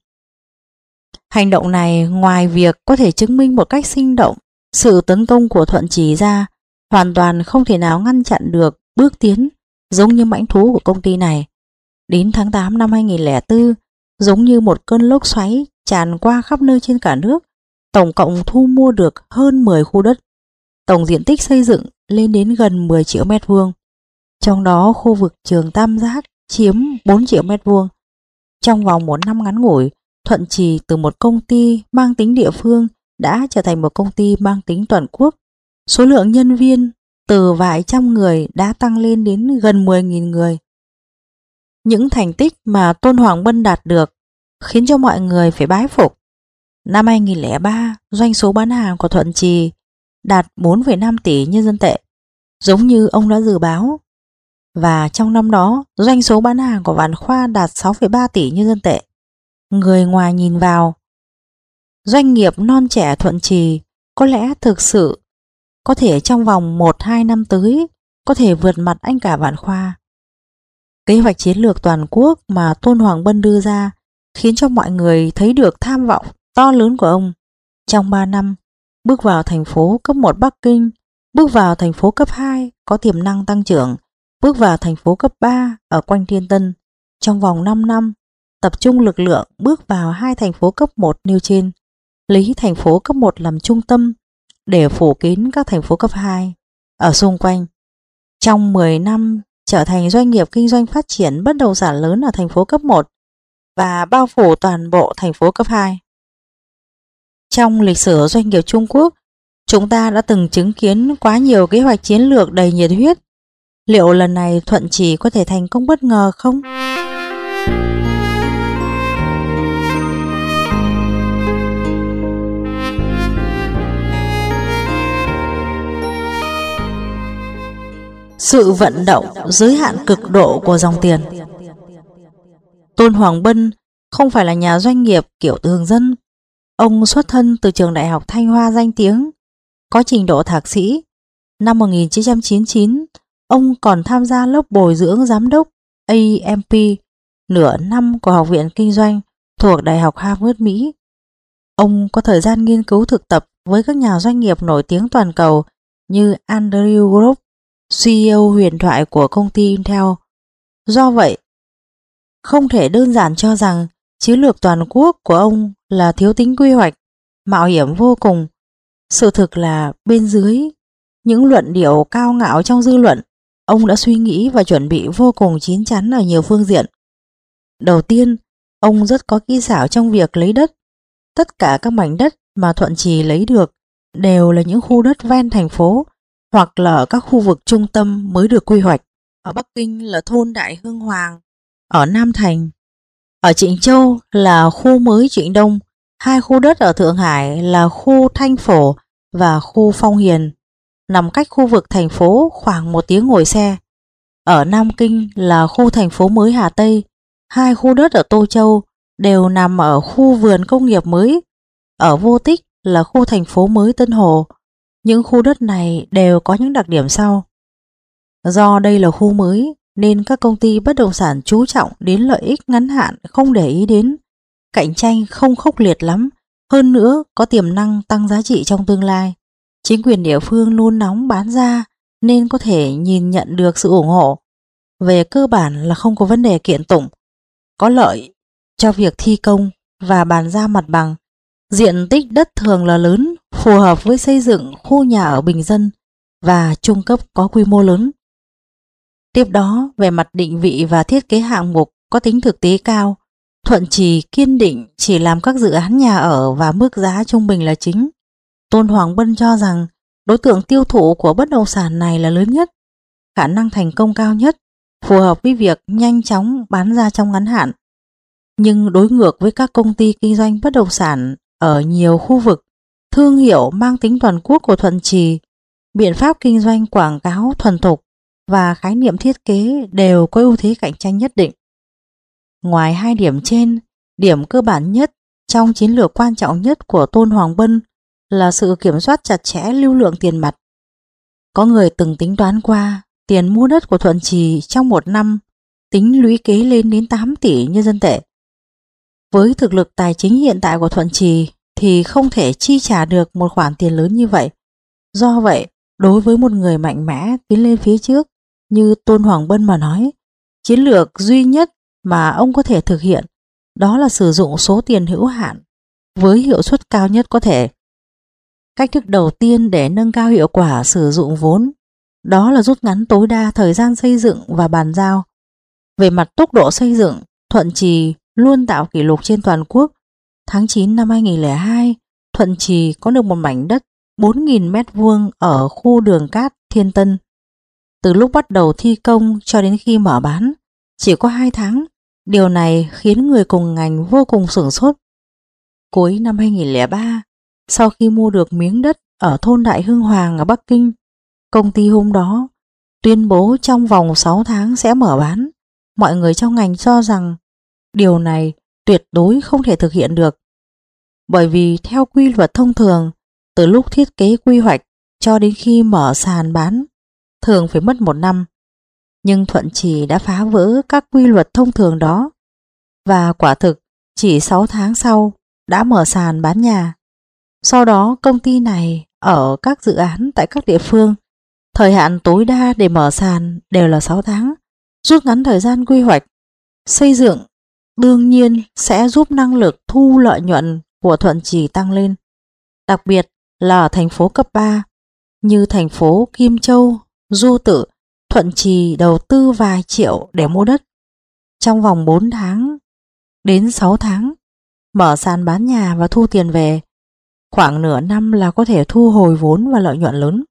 S1: Hành động này ngoài việc có thể chứng minh một cách sinh động sự tấn công của Thuận Trì ra, hoàn toàn không thể nào ngăn chặn được bước tiến giống như mãnh thú của công ty này. Đến tháng tám năm hai nghìn không trăm lẻ bốn, giống như một cơn lốc xoáy tràn qua khắp nơi trên cả nước, tổng cộng thu mua được hơn mười khu đất, tổng diện tích xây dựng lên đến gần mười triệu mét vuông. Trong đó khu vực Trường Tam Giác chiếm bốn triệu mét vuông. Trong vòng một năm ngắn ngủi, Thuận Trì từ một công ty mang tính địa phương đã trở thành một công ty mang tính toàn quốc. Số lượng nhân viên từ vài trăm người đã tăng lên đến gần mười nghìn người. Những thành tích mà Tôn Hoàng Bân đạt được khiến cho mọi người phải bái phục. Năm hai nghìn không trăm lẻ ba, doanh số bán hàng của Thuận Trì đạt bốn phẩy năm tỷ nhân dân tệ, giống như ông đã dự báo. Và trong năm đó, doanh số bán hàng của Vạn Khoa đạt sáu phẩy ba tỷ nhân dân tệ. Người ngoài nhìn vào, doanh nghiệp non trẻ Thuận Trì có lẽ thực sự có thể trong vòng một hai năm tới có thể vượt mặt anh cả Vạn Khoa. Kế hoạch chiến lược toàn quốc mà Tôn Hoàng Bân đưa ra khiến cho mọi người thấy được tham vọng to lớn của ông. Trong ba năm, bước vào thành phố cấp một Bắc Kinh, bước vào thành phố cấp hai có tiềm năng tăng trưởng, bước vào thành phố cấp ba ở quanh Thiên Tân. Trong vòng năm năm, tập trung lực lượng bước vào hai thành phố cấp một nêu trên, lấy thành phố cấp một làm trung tâm để phủ kín các thành phố cấp hai ở xung quanh. Trong mười năm trở thành doanh nghiệp kinh doanh phát triển bất động sản lớn ở thành phố cấp một và bao phủ toàn bộ thành phố cấp hai. Trong lịch sử doanh nghiệp Trung Quốc, chúng ta đã từng chứng kiến quá nhiều kế hoạch chiến lược đầy nhiệt huyết. Liệu lần này Thuận Trì có thể thành công bất ngờ không? Sự vận động giới hạn cực độ của dòng tiền. Tôn Hoàng Bân không phải là nhà doanh nghiệp kiểu thường dân. Ông xuất thân từ trường đại học Thanh Hoa danh tiếng, có trình độ thạc sĩ. Năm một nghìn chín trăm chín mươi chín, ông còn tham gia lớp bồi dưỡng giám đốc A M P nửa năm của Học viện Kinh doanh thuộc Đại học Harvard, Mỹ. Ông có thời gian nghiên cứu thực tập với các nhà doanh nghiệp nổi tiếng toàn cầu như Andrew Grove, C E O huyền thoại của công ty Intel. Do vậy, không thể đơn giản cho rằng chiến lược toàn quốc của ông là thiếu tính quy hoạch, mạo hiểm vô cùng. Sự thực là bên dưới những luận điệu cao ngạo trong dư luận, ông đã suy nghĩ và chuẩn bị vô cùng chín chắn ở nhiều phương diện. Đầu tiên, ông rất có kỹ xảo trong việc lấy đất. Tất cả các mảnh đất mà Thuận Trì lấy được đều là những khu đất ven thành phố hoặc là ở các khu vực trung tâm mới được quy hoạch. Ở Bắc Kinh là thôn Đại Hưng Hoàng, ở Nam Thành. Ở Trịnh Châu là khu mới Trịnh Đông. Hai khu đất ở Thượng Hải là khu Thanh Phổ và khu Phong Hiền, nằm cách khu vực thành phố khoảng một tiếng ngồi xe. Ở Nam Kinh là khu thành phố mới Hà Tây. Hai khu đất ở Tô Châu đều nằm ở khu vườn công nghiệp mới. Ở Vô Tích là khu thành phố mới Tân Hồ. Những khu đất này đều có những đặc điểm sau. Do đây là khu mới nên các công ty bất động sản chú trọng đến lợi ích ngắn hạn, không để ý đến cạnh tranh không khốc liệt lắm, hơn nữa có tiềm năng tăng giá trị trong tương lai. Chính quyền địa phương nôn nóng bán ra nên có thể nhìn nhận được sự ủng hộ. Về cơ bản là không có vấn đề kiện tụng, có lợi cho việc thi công và bàn giao mặt bằng. Diện tích đất thường là lớn, phù hợp với xây dựng khu nhà ở bình dân và trung cấp có quy mô lớn. Tiếp đó, về mặt định vị và thiết kế hạng mục có tính thực tế cao, Thuận Trì kiên định chỉ làm các dự án nhà ở và mức giá trung bình là chính. Tôn Hoàng Bân cho rằng đối tượng tiêu thụ của bất động sản này là lớn nhất, khả năng thành công cao nhất, phù hợp với việc nhanh chóng bán ra trong ngắn hạn. Nhưng đối ngược với các công ty kinh doanh bất động sản ở nhiều khu vực, thương hiệu mang tính toàn quốc của Thuận Trì, biện pháp kinh doanh quảng cáo thuần thục và khái niệm thiết kế đều có ưu thế cạnh tranh nhất định. Ngoài hai điểm trên, điểm cơ bản nhất trong chiến lược quan trọng nhất của Tôn Hoàng Bân là sự kiểm soát chặt chẽ lưu lượng tiền mặt. Có người từng tính toán qua, tiền mua đất của Thuận Trì trong một năm tính lũy kế lên đến tám tỷ nhân dân tệ. Với thực lực tài chính hiện tại của Thuận Trì thì không thể chi trả được một khoản tiền lớn như vậy. Do vậy, đối với một người mạnh mẽ tiến lên phía trước như Tôn Hoàng Bân mà nói, chiến lược duy nhất mà ông có thể thực hiện đó là sử dụng số tiền hữu hạn với hiệu suất cao nhất có thể. Cách thức đầu tiên để nâng cao hiệu quả sử dụng vốn đó là rút ngắn tối đa thời gian xây dựng và bàn giao. Về mặt tốc độ xây dựng, Thuận Trì luôn tạo kỷ lục trên toàn quốc. Tháng chín năm hai nghìn không trăm lẻ hai, Thuận Trì có được một mảnh đất bốn nghìn mét vuông ở khu Đường Cát, Thiên Tân. Từ lúc bắt đầu thi công cho đến khi mở bán, chỉ có hai tháng. Điều này khiến người cùng ngành vô cùng sửng sốt. Cuối năm hai nghìn không trăm lẻ ba, sau khi mua được miếng đất ở thôn Đại Hưng Hoàng ở Bắc Kinh, công ty hôm đó tuyên bố trong vòng sáu tháng sẽ mở bán. Mọi người trong ngành cho rằng điều này tuyệt đối không thể thực hiện được. Bởi vì theo quy luật thông thường, từ lúc thiết kế quy hoạch cho đến khi mở sàn bán thường phải mất một năm. Nhưng Thuận Trì đã phá vỡ các quy luật thông thường đó. Và quả thực, chỉ sáu tháng sau đã mở sàn bán nhà. Sau đó công ty này ở các dự án tại các địa phương, thời hạn tối đa để mở sàn đều là sáu tháng, rút ngắn thời gian quy hoạch, xây dựng, đương nhiên sẽ giúp năng lực thu lợi nhuận của Thuận Trì tăng lên. Đặc biệt là ở thành phố cấp ba như thành phố Kim Châu, Du Tự, Thuận Trì đầu tư vài triệu để mua đất. Trong vòng bốn tháng đến sáu tháng, mở sàn bán nhà và thu tiền về, khoảng nửa năm là có thể thu hồi vốn và lợi nhuận lớn.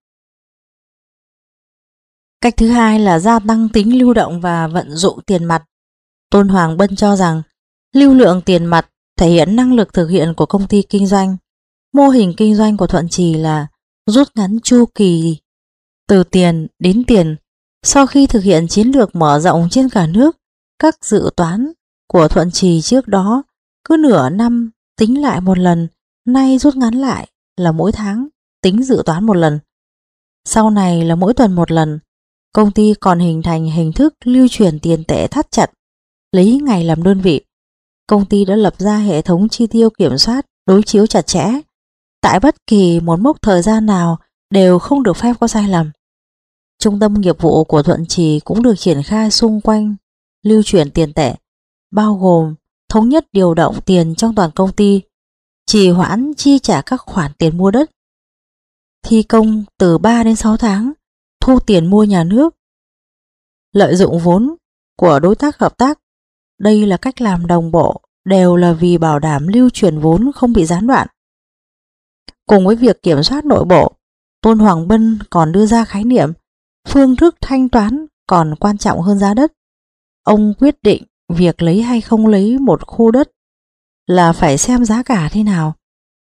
S1: Cách thứ hai là gia tăng tính lưu động và vận dụng tiền mặt. Tôn Hoàng Bân cho rằng lưu lượng tiền mặt thể hiện năng lực thực hiện của công ty kinh doanh. Mô hình kinh doanh của Thuận Trì là rút ngắn chu kỳ từ tiền đến tiền. Sau khi thực hiện chiến lược mở rộng trên cả nước, các dự toán của Thuận Trì trước đó cứ nửa năm tính lại một lần, nay rút ngắn lại là mỗi tháng tính dự toán một lần. Sau này là mỗi tuần một lần. Công ty còn hình thành hình thức lưu chuyển tiền tệ thắt chặt, lấy ngày làm đơn vị. Công ty đã lập ra hệ thống chi tiêu kiểm soát, đối chiếu chặt chẽ. Tại bất kỳ một mốc thời gian nào đều không được phép có sai lầm. Trung tâm nghiệp vụ của Thuận Trì cũng được triển khai xung quanh lưu chuyển tiền tệ, bao gồm thống nhất điều động tiền trong toàn công ty, trì hoãn chi trả các khoản tiền mua đất, thi công từ ba đến sáu tháng, thu tiền mua nhà nước, lợi dụng vốn của đối tác hợp tác. Đây là cách làm đồng bộ, đều là vì bảo đảm lưu chuyển vốn không bị gián đoạn. Cùng với việc kiểm soát nội bộ, Tôn Hoàng Bân còn đưa ra khái niệm phương thức thanh toán còn quan trọng hơn giá đất. Ông quyết định việc lấy hay không lấy một khu đất là phải xem giá cả thế nào.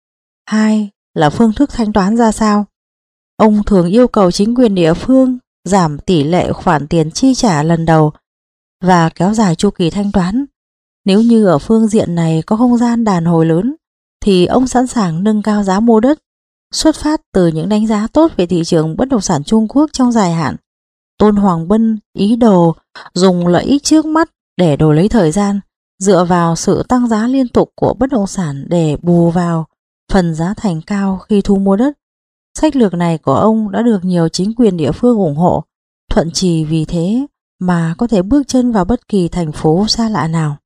S1: Hai là phương thức thanh toán ra sao. Ông thường yêu cầu chính quyền địa phương giảm tỷ lệ khoản tiền chi trả lần đầu và kéo dài chu kỳ thanh toán. Nếu như ở phương diện này có không gian đàn hồi lớn, thì ông sẵn sàng nâng cao giá mua đất, xuất phát từ những đánh giá tốt về thị trường bất động sản Trung Quốc trong dài hạn. Tôn Hoàng Bân ý đồ dùng lợi ích trước mắt để đổi lấy thời gian, dựa vào sự tăng giá liên tục của bất động sản để bù vào phần giá thành cao khi thu mua đất. Sách lược này của ông đã được nhiều chính quyền địa phương ủng hộ. Thuận Trì vì thế mà có thể bước chân vào bất kỳ thành phố xa lạ nào.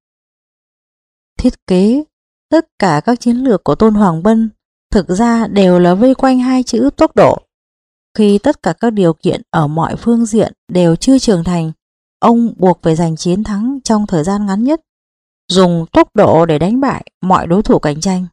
S1: Thiết kế, tất cả các chiến lược của Tôn Hoàng Bân thực ra đều là vây quanh hai chữ tốc độ. Khi tất cả các điều kiện ở mọi phương diện đều chưa trưởng thành, ông buộc phải giành chiến thắng trong thời gian ngắn nhất, dùng tốc độ để đánh bại mọi đối thủ cạnh tranh.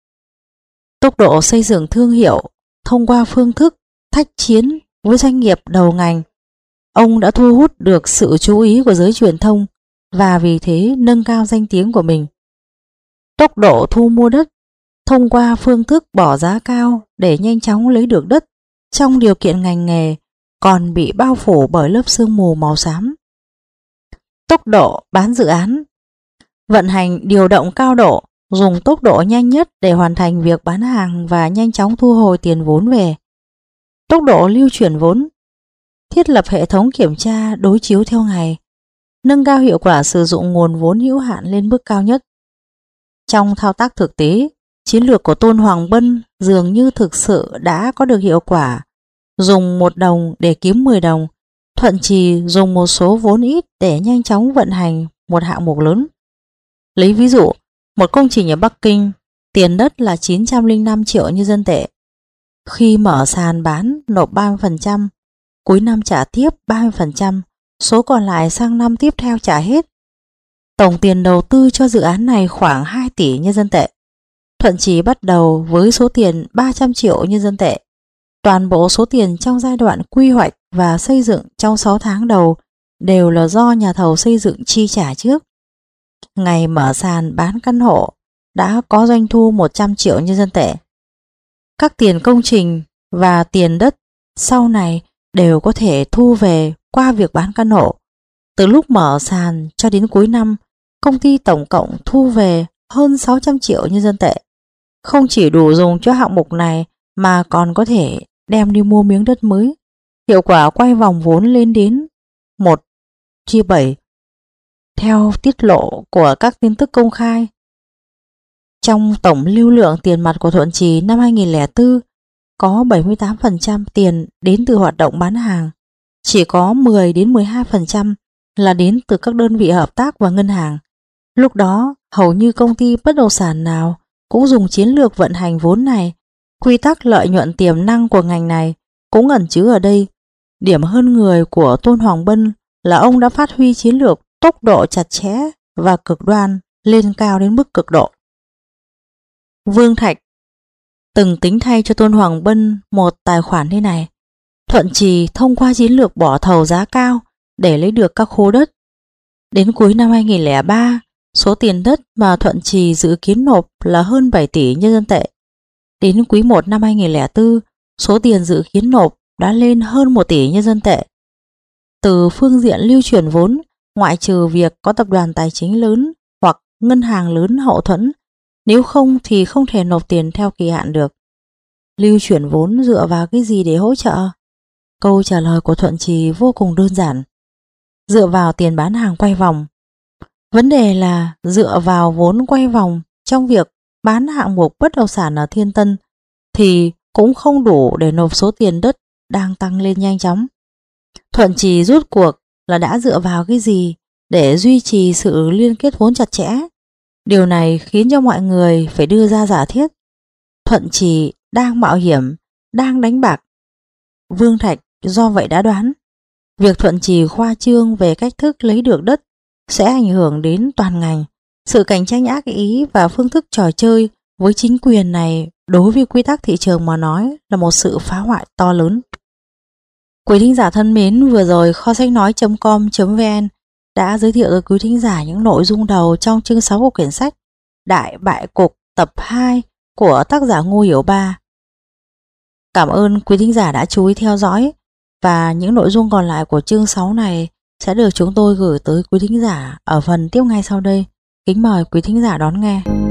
S1: Tốc độ xây dựng thương hiệu thông qua phương thức thách chiến với doanh nghiệp đầu ngành. Ông đã thu hút được sự chú ý của giới truyền thông và vì thế nâng cao danh tiếng của mình. Tốc độ thu mua đất thông qua phương thức bỏ giá cao để nhanh chóng lấy được đất trong điều kiện ngành nghề còn bị bao phủ bởi lớp sương mù màu xám. Tốc độ bán dự án, vận hành điều động cao độ, dùng tốc độ nhanh nhất để hoàn thành việc bán hàng và nhanh chóng thu hồi tiền vốn về. Tốc độ lưu chuyển vốn, thiết lập hệ thống kiểm tra đối chiếu theo ngày, nâng cao hiệu quả sử dụng nguồn vốn hữu hạn lên mức cao nhất. Trong thao tác thực tế, chiến lược của Tôn Hoàng Bân dường như thực sự đã có được hiệu quả. Dùng một đồng để kiếm mười đồng, Thuận Trì dùng một số vốn ít để nhanh chóng vận hành một hạng mục lớn. Lấy ví dụ, một công trình ở Bắc Kinh, tiền đất là chín trăm lẻ năm triệu nhân dân tệ. Khi mở sàn bán nộp ba mươi phần trăm, cuối năm trả tiếp ba mươi phần trăm, số còn lại sang năm tiếp theo trả hết. Tổng tiền đầu tư cho dự án này khoảng hai tỷ nhân dân tệ. Thuận Trì bắt đầu với số tiền ba trăm triệu nhân dân tệ. Toàn bộ số tiền trong giai đoạn quy hoạch và xây dựng trong sáu tháng đầu đều là do nhà thầu xây dựng chi trả trước. Ngày mở sàn bán căn hộ đã có doanh thu một trăm triệu nhân dân tệ. Các tiền công trình và tiền đất sau này đều có thể thu về qua việc bán căn hộ. Từ lúc mở sàn cho đến cuối năm, công ty tổng cộng thu về hơn sáu trăm triệu nhân dân tệ. Không chỉ đủ dùng cho hạng mục này mà còn có thể đem đi mua miếng đất mới. Hiệu quả quay vòng vốn lên đến một chia bảy. Theo tiết lộ của các tin tức công khai, Trong tổng lưu lượng tiền mặt của Thuận Trì năm hai nghìn không trăm lẻ bốn, có bảy mươi tám phần trăm tiền đến từ hoạt động bán hàng, chỉ có mười đến mười hai phần trăm là đến từ các đơn vị hợp tác và ngân hàng. Lúc đó, hầu như công ty bất động sản nào cũng dùng chiến lược vận hành vốn này. Quy tắc lợi nhuận tiềm năng của ngành này cũng ẩn chứa ở đây. Điểm hơn người của Tôn Hoàng Bân là ông đã phát huy chiến lược tốc độ chặt chẽ và cực đoan lên cao đến mức cực độ. Vương Thạch từng tính thay cho Tôn Hoàng Bân một tài khoản thế này: Thuận Trì thông qua chiến lược bỏ thầu giá cao để lấy được các khô đất. Đến cuối năm hai nghìn không trăm lẻ ba, số tiền đất mà Thuận Trì dự kiến nộp là hơn bảy tỷ nhân dân tệ. Đến quý một năm hai nghìn không trăm lẻ bốn, số tiền dự kiến nộp đã lên hơn một tỷ nhân dân tệ. Từ phương diện lưu chuyển vốn, ngoại trừ việc có tập đoàn tài chính lớn hoặc ngân hàng lớn hậu thuẫn, nếu không thì không thể nộp tiền theo kỳ hạn được. Lưu chuyển vốn dựa vào cái gì để hỗ trợ? Câu trả lời của Thuận Trì vô cùng đơn giản: dựa vào tiền bán hàng quay vòng. Vấn đề là dựa vào vốn quay vòng trong việc bán hạng mục bất động sản ở Thiên Tân thì cũng không đủ để nộp số tiền đất đang tăng lên nhanh chóng. Thuận Trì rút cuộc là đã dựa vào cái gì để duy trì sự liên kết vốn chặt chẽ? Điều này khiến cho mọi người phải đưa ra giả thiết Thuận Trì đang mạo hiểm, đang đánh bạc. Vương Thạch do vậy đã đoán việc Thuận Trì khoa trương về cách thức lấy được đất sẽ ảnh hưởng đến toàn ngành. Sự cạnh tranh ác ý và phương thức trò chơi với chính quyền này đối với quy tắc thị trường mà nói là một sự phá hoại to lớn. Quý thính giả thân mến, vừa rồi kho sách nói chấm com chấm vn đã giới thiệu tới quý thính giả những nội dung đầu trong chương sáu của quyển sách Đại Bại Cục tập hai của tác giả Ngô Hiểu Ba. Cảm ơn quý thính giả đã chú ý theo dõi, và những nội dung còn lại của chương sáu này sẽ được chúng tôi gửi tới quý thính giả ở phần tiếp ngay sau đây. Kính mời quý thính giả đón nghe.